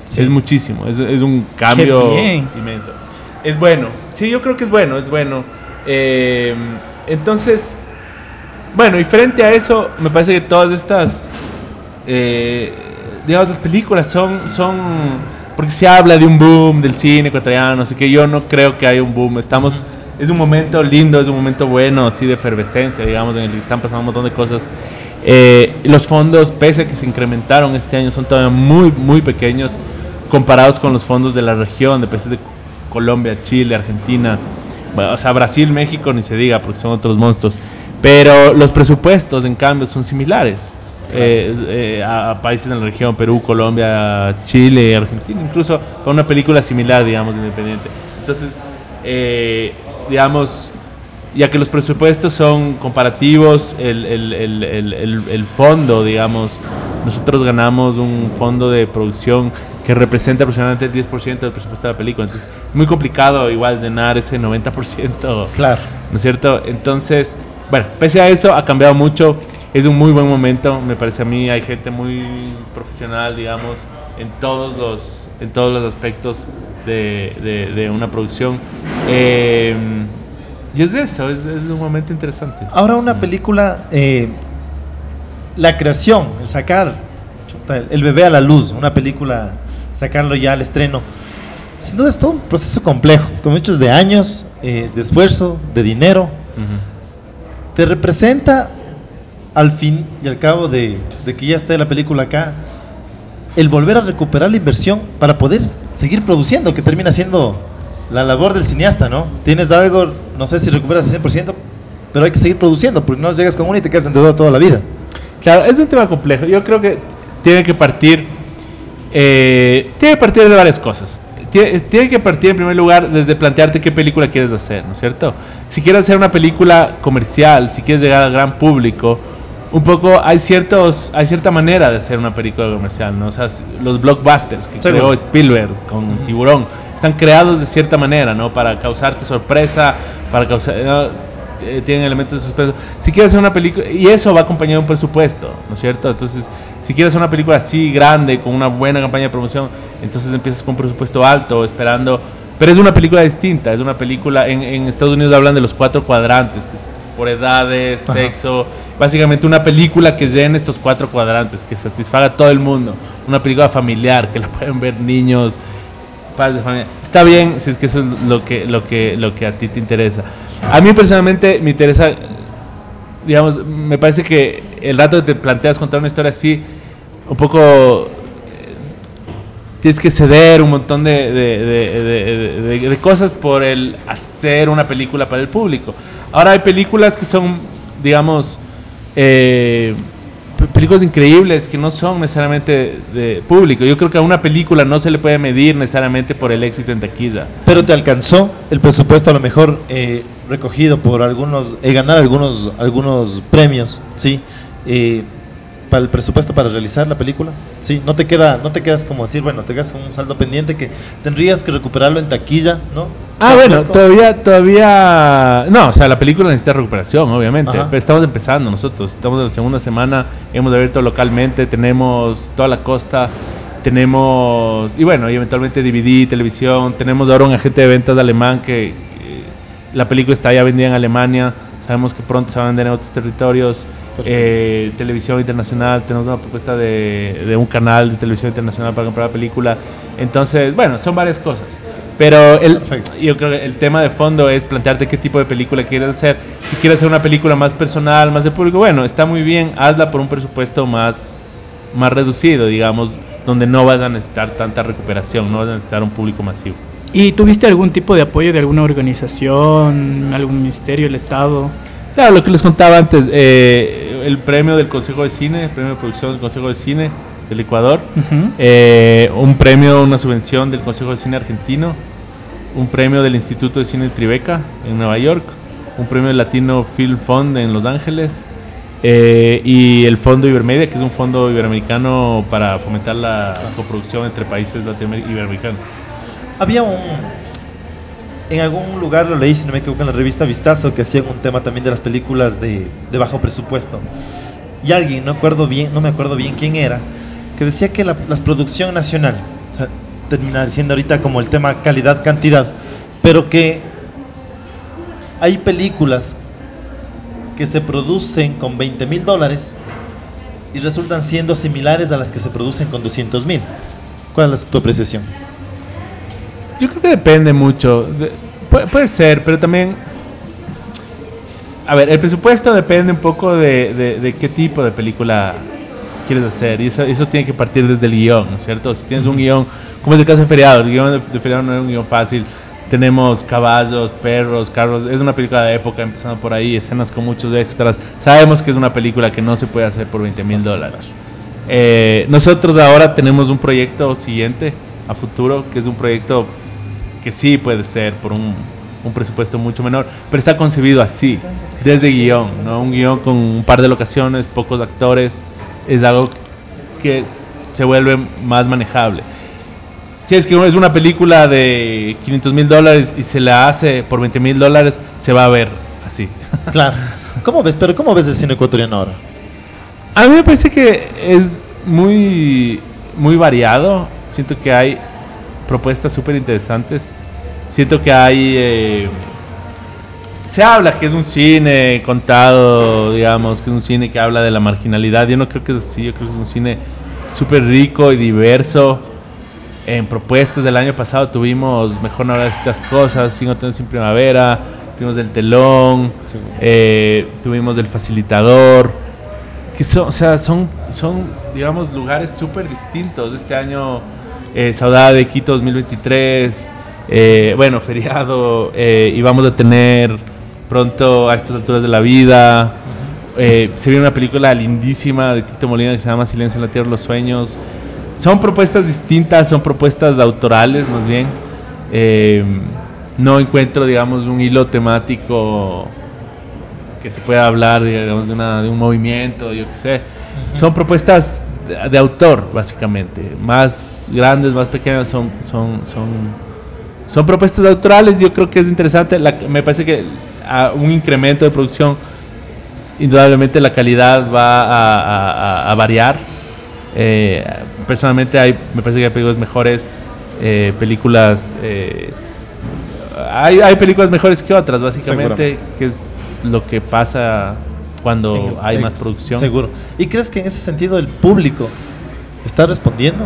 Sí. Es muchísimo, es, es un cambio inmenso. Es bueno, sí, yo creo que es bueno, es bueno. Eh, entonces, bueno, y frente a eso, me parece que todas estas, eh, digamos, las películas son, son, porque se habla de un boom del cine ecuatoriano, así que yo no creo que haya un boom. Estamos, es un momento lindo, es un momento bueno, así de efervescencia, digamos, en el que están pasando un montón de cosas. Eh, los fondos, pese a que se incrementaron este año, son todavía muy, muy pequeños comparados con los fondos de la región, de países de Colombia, Chile, Argentina, bueno, o sea, Brasil, México, ni se diga, porque son otros monstruos. Pero los presupuestos, en cambio, son similares eh, eh, a, a países en la región, Perú, Colombia, Chile, Argentina, incluso con una película similar, digamos, independiente. Entonces, eh, digamos, ya que los presupuestos son comparativos, el, el, el, el, el, el fondo, digamos, nosotros ganamos un fondo de producción que representa aproximadamente el diez por ciento del presupuesto de la película. Entonces, es muy complicado igual llenar ese noventa por ciento. Claro. ¿No es cierto? Entonces, bueno, pese a eso, ha cambiado mucho. Es un muy buen momento, me parece a mí. Hay gente muy profesional, digamos, en todos los, en todos los aspectos de, de, de una producción. Eh, y es de eso, es, es un momento interesante. Ahora una película, eh, la creación, el sacar chuta, el bebé a la luz, una película, sacarlo ya al estreno, sin duda es todo un proceso complejo, con muchos de años, eh, de esfuerzo, de dinero. Uh-huh. Te representa al fin y al cabo de, de que ya esté la película acá, el volver a recuperar la inversión para poder seguir produciendo, que termina siendo la labor del cineasta, ¿no? Tienes algo, no sé si recuperas el cien por ciento, pero hay que seguir produciendo, porque no llegas con uno y te quedas endeudado toda la vida. Claro, es un tema complejo. Yo creo que tiene que partir, eh, tiene que partir de varias cosas. Tiene, tiene que partir en primer lugar desde plantearte qué película quieres hacer, ¿no es cierto? Si quieres hacer una película comercial, si quieres llegar al gran público, un poco hay ciertos, hay cierta manera de hacer una película comercial, ¿no? O sea, los blockbusters que ¿Seguro? creó Spielberg con Tiburón están creados de cierta manera, ¿no? Para causarte sorpresa, para causar, ¿no? Tienen elementos de suspenso. Si quieres hacer una película, y eso va acompañado de un presupuesto, ¿no es cierto? Entonces, si quieres hacer una película así grande, con una buena campaña de promoción, entonces empiezas con un presupuesto alto, esperando. Pero es una película distinta, es una película, en, en Estados Unidos hablan de los cuatro cuadrantes, que es por edades, Ajá. sexo, básicamente una película que llene estos cuatro cuadrantes, que satisfaga a todo el mundo, una película familiar, que la pueden ver niños, padres de familia. Está bien si es que eso es lo que, lo que, lo que a ti te interesa. A mí personalmente me interesa, digamos, me parece que el rato que te planteas contar una historia así, un poco eh, tienes que ceder un montón de, de, de, de, de, de cosas por el hacer una película para el público. Ahora hay películas que son, digamos, eh, películas increíbles que no son necesariamente de público. Yo creo que a una película no se le puede medir necesariamente por el éxito en taquilla. Pero te alcanzó el presupuesto, a lo mejor eh, recogido por algunos, eh, ganar algunos, algunos premios, ¿sí? Eh, para el presupuesto para realizar la película, sí, no te queda, no te quedas como decir, bueno, te quedas con un saldo pendiente que tendrías que recuperarlo en taquilla, ¿no? Ah, bueno, como... todavía, todavía, no, o sea, la película necesita recuperación, obviamente, Ajá. pero estamos empezando nosotros, estamos en la segunda semana, hemos abierto localmente, tenemos toda la costa, tenemos, y bueno, y eventualmente D V D, televisión, tenemos ahora un agente de ventas alemán que, que la película está ya vendida en Alemania, sabemos que pronto se va a vender en otros territorios. Eh, televisión internacional, tenemos una propuesta de, de un canal de televisión internacional para comprar la película. Entonces, bueno, son varias cosas. Pero el, yo creo que el tema de fondo es plantearte qué tipo de película quieres hacer. Si quieres hacer una película más personal, más de público, bueno, está muy bien, hazla por un presupuesto más, más reducido, digamos, donde no vas a necesitar tanta recuperación, no vas a necesitar un público masivo. ¿Y tuviste algún tipo de apoyo de alguna organización, algún ministerio, el Estado? Claro, lo que les contaba antes, eh, el premio del Consejo de Cine, el premio de producción del Consejo de Cine del Ecuador, uh-huh. eh, un premio, una subvención del Consejo de Cine argentino, un premio del Instituto de Cine de Tribeca en Nueva York, un premio del Latino Film Fund en Los Ángeles, eh, y el Fondo Ibermedia, que es un fondo iberoamericano para fomentar la coproducción entre países latinoamericanos iberoamericanos. Había un... En algún lugar lo leí, si no me equivoco, en la revista Vistazo, que hacían un tema también de las películas de, de bajo presupuesto. Y alguien, no, acuerdo bien, no me acuerdo bien quién era, que decía que la, la producción nacional, o sea, termina siendo ahorita como el tema calidad-cantidad, pero que hay películas que se producen con veinte mil dólares y resultan siendo similares a las que se producen con doscientos mil. ¿Cuál es tu apreciación? Yo creo que depende mucho. De, puede, puede ser, pero también... A ver, el presupuesto depende un poco de, de, de qué tipo de película quieres hacer. Y eso, eso tiene que partir desde el guión, ¿no es cierto? Si tienes un guión, como es el caso de Feriado, el guión de, de Feriado no es un guión fácil. Tenemos caballos, perros, carros. Es una película de época, empezando por ahí, escenas con muchos extras. Sabemos que es una película que no se puede hacer por veinte mil dólares. Eh, nosotros ahora tenemos un proyecto siguiente a futuro, que es un proyecto que sí puede ser por un, un presupuesto mucho menor, pero está concebido así, desde guión, ¿no? Un guión con un par de locaciones, pocos actores, es algo que se vuelve más manejable. Si es que es una película de quinientos mil dólares y se la hace por veinte mil dólares, se va a ver así. Claro. ¿Cómo ves? Pero ¿cómo ves el cine ecuatoriano ahora? A mí me parece que es muy, muy variado. Siento que hay propuestas súper interesantes. Siento que hay... Eh, se habla que es un cine contado, digamos, que es un cine que habla de la marginalidad. Yo no creo que es así. Yo creo que es un cine súper rico y diverso. En propuestas del año pasado tuvimos Mejor no hablar de estas cosas, Sin Otoño sin Primavera, tuvimos El Telón, sí. eh, tuvimos El Facilitador, que son, o sea, son, son digamos, lugares súper distintos. Este año, eh, Saudade de Quito dos mil veintitrés, eh, bueno, Feriado, eh, y vamos a tener pronto A estas alturas de la vida. Eh, se viene una película lindísima de Tito Molina que se llama Silencio en la Tierra de los Sueños. Son propuestas distintas, son propuestas autorales más bien. Eh, no encuentro, digamos, un hilo temático que se pueda hablar, digamos, de, una, de un movimiento, yo qué sé. Uh-huh. Son propuestas de, de autor, básicamente. Más grandes, más pequeñas, son, son, son, son propuestas autorales. Yo creo que es interesante. La, me parece que a un incremento de producción, indudablemente la calidad va a, a, a variar. Eh, personalmente hay, me parece que hay películas mejores, eh, películas eh, hay, hay películas mejores que otras, básicamente, que es lo que pasa cuando en, hay en, más producción. Seguro. ¿Y crees que en ese sentido el público está respondiendo?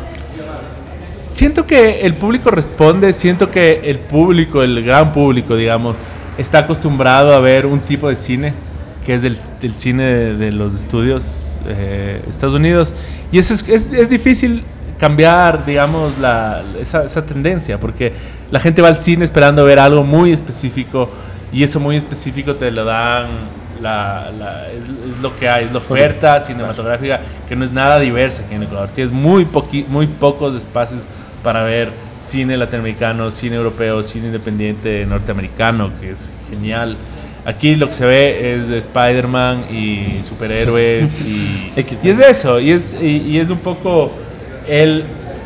Siento que el público responde, siento que el público, el gran público, digamos, está acostumbrado a ver un tipo de cine que es del, del cine de, de los estudios eh, Estados Unidos, y eso es, es, es difícil cambiar, digamos, la, esa, esa tendencia, porque la gente va al cine esperando ver algo muy específico, y eso muy específico te lo dan, la, la, es, es lo que hay, es la oferta cinematográfica, que no es nada diversa aquí en Ecuador. Tienes muy, poqui, muy pocos espacios para ver cine latinoamericano, cine europeo, cine independiente norteamericano, que es genial. Aquí lo que se ve es Spider-Man y superhéroes y, y es eso, y es, y, y es un poco el,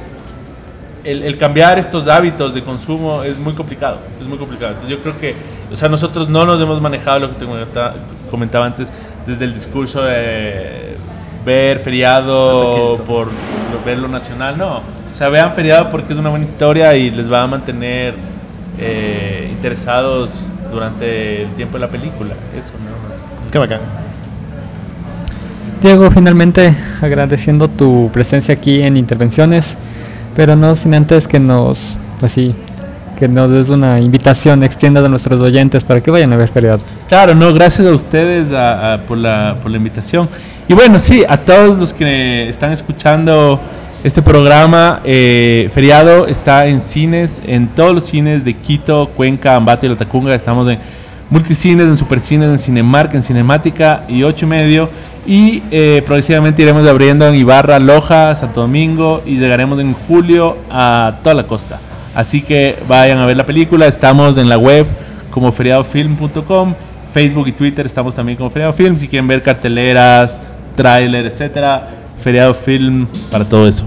el, el cambiar estos hábitos de consumo es muy complicado, es muy complicado. Entonces yo creo que, o sea, nosotros no nos hemos manejado, lo que te comentaba, comentaba antes, desde el discurso de ver Feriado por ver lo nacional, no. O sea, vean Feriado porque es una buena historia y les va a mantener eh, interesados durante el tiempo de la película. Eso nada más. Qué bacán. Diego, finalmente agradeciendo tu presencia aquí en Intervenciones, pero no sin antes que nos, así, que nos des una invitación, extiendas a nuestros oyentes para que vayan a ver Feriado. Claro, no, gracias a ustedes a, a, por, la, por la invitación. Y bueno, sí, a todos los que están escuchando este programa, eh, Feriado está en cines, en todos los cines de Quito, Cuenca, Ambato y La Tacunga. Estamos en multicines, en supercines, en Cinemark, en Cinemática y ocho y medio. Y eh, progresivamente iremos abriendo en Ibarra, Loja, Santo Domingo, y llegaremos en julio a toda la costa. Así que vayan a ver la película. Estamos en la web como feriado film punto com, Facebook y Twitter estamos también como Feriado Film. Si quieren ver carteleras, tráiler, etcétera, Feriado Film para todo eso.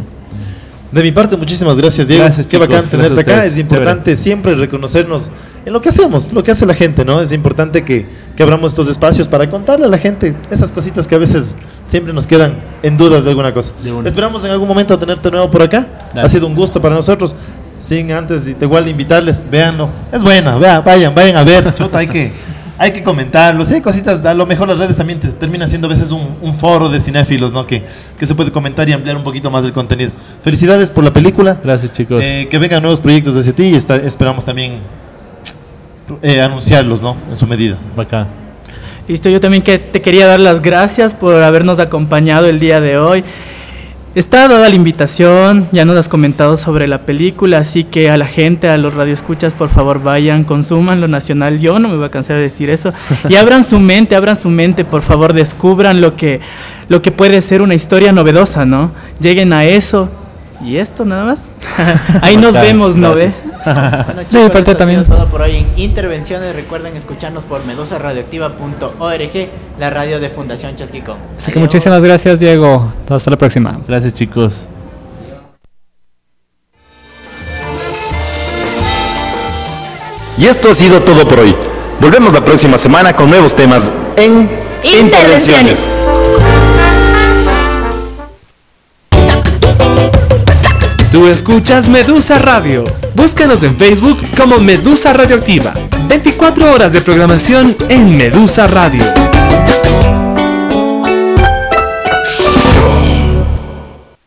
De mi parte, muchísimas gracias, Diego. Gracias, Qué chicos, bacán tenerte acá. ustedes. Es importante Chévere. Siempre reconocernos en lo que hacemos, lo que hace la gente, ¿no? Es importante que, que abramos estos espacios para contarle a la gente esas cositas que a veces siempre nos quedan en dudas de alguna cosa. De Esperamos en algún momento tenerte de nuevo por acá. Dale. Ha sido un gusto para nosotros. Sin antes de igual invitarles, véanlo. Es buena, vean, vayan, vayan a ver. Chuta, hay que, hay que comentarlo. Si hay cositas, a lo mejor las redes también te, terminan siendo a veces un, un foro de cinéfilos, ¿no? Que, que se puede comentar y ampliar un poquito más el contenido. Felicidades por la película. Gracias, chicos. Eh, que vengan nuevos proyectos hacia ti y está, esperamos también eh, anunciarlos, ¿no? En su medida. Bacán. Listo, yo también que te quería dar las gracias por habernos acompañado el día de hoy. Está dada la invitación, ya nos has comentado sobre la película, así que a la gente, a los radioescuchas, por favor vayan, consuman lo nacional, yo no me voy a cansar de decir eso, y abran su mente, abran su mente, por favor, descubran lo que, lo que puede ser una historia novedosa, ¿no? Lleguen a eso, y esto nada más, ahí nos vemos, ¿no ve? Bueno, chicos, sí, esto ha sido todo por hoy en Intervenciones. Recuerden escucharnos por medusa radioactiva punto org, la radio de Fundación Chasquicón. Así que muchísimas gracias, Diego. Hasta la próxima. Gracias, chicos. Y esto ha sido todo por hoy. Volvemos la próxima semana con nuevos temas en Intervenciones. Tú escuchas Medusa Radio. Búscanos en Facebook como Medusa Radioactiva. veinticuatro horas de programación en Medusa Radio.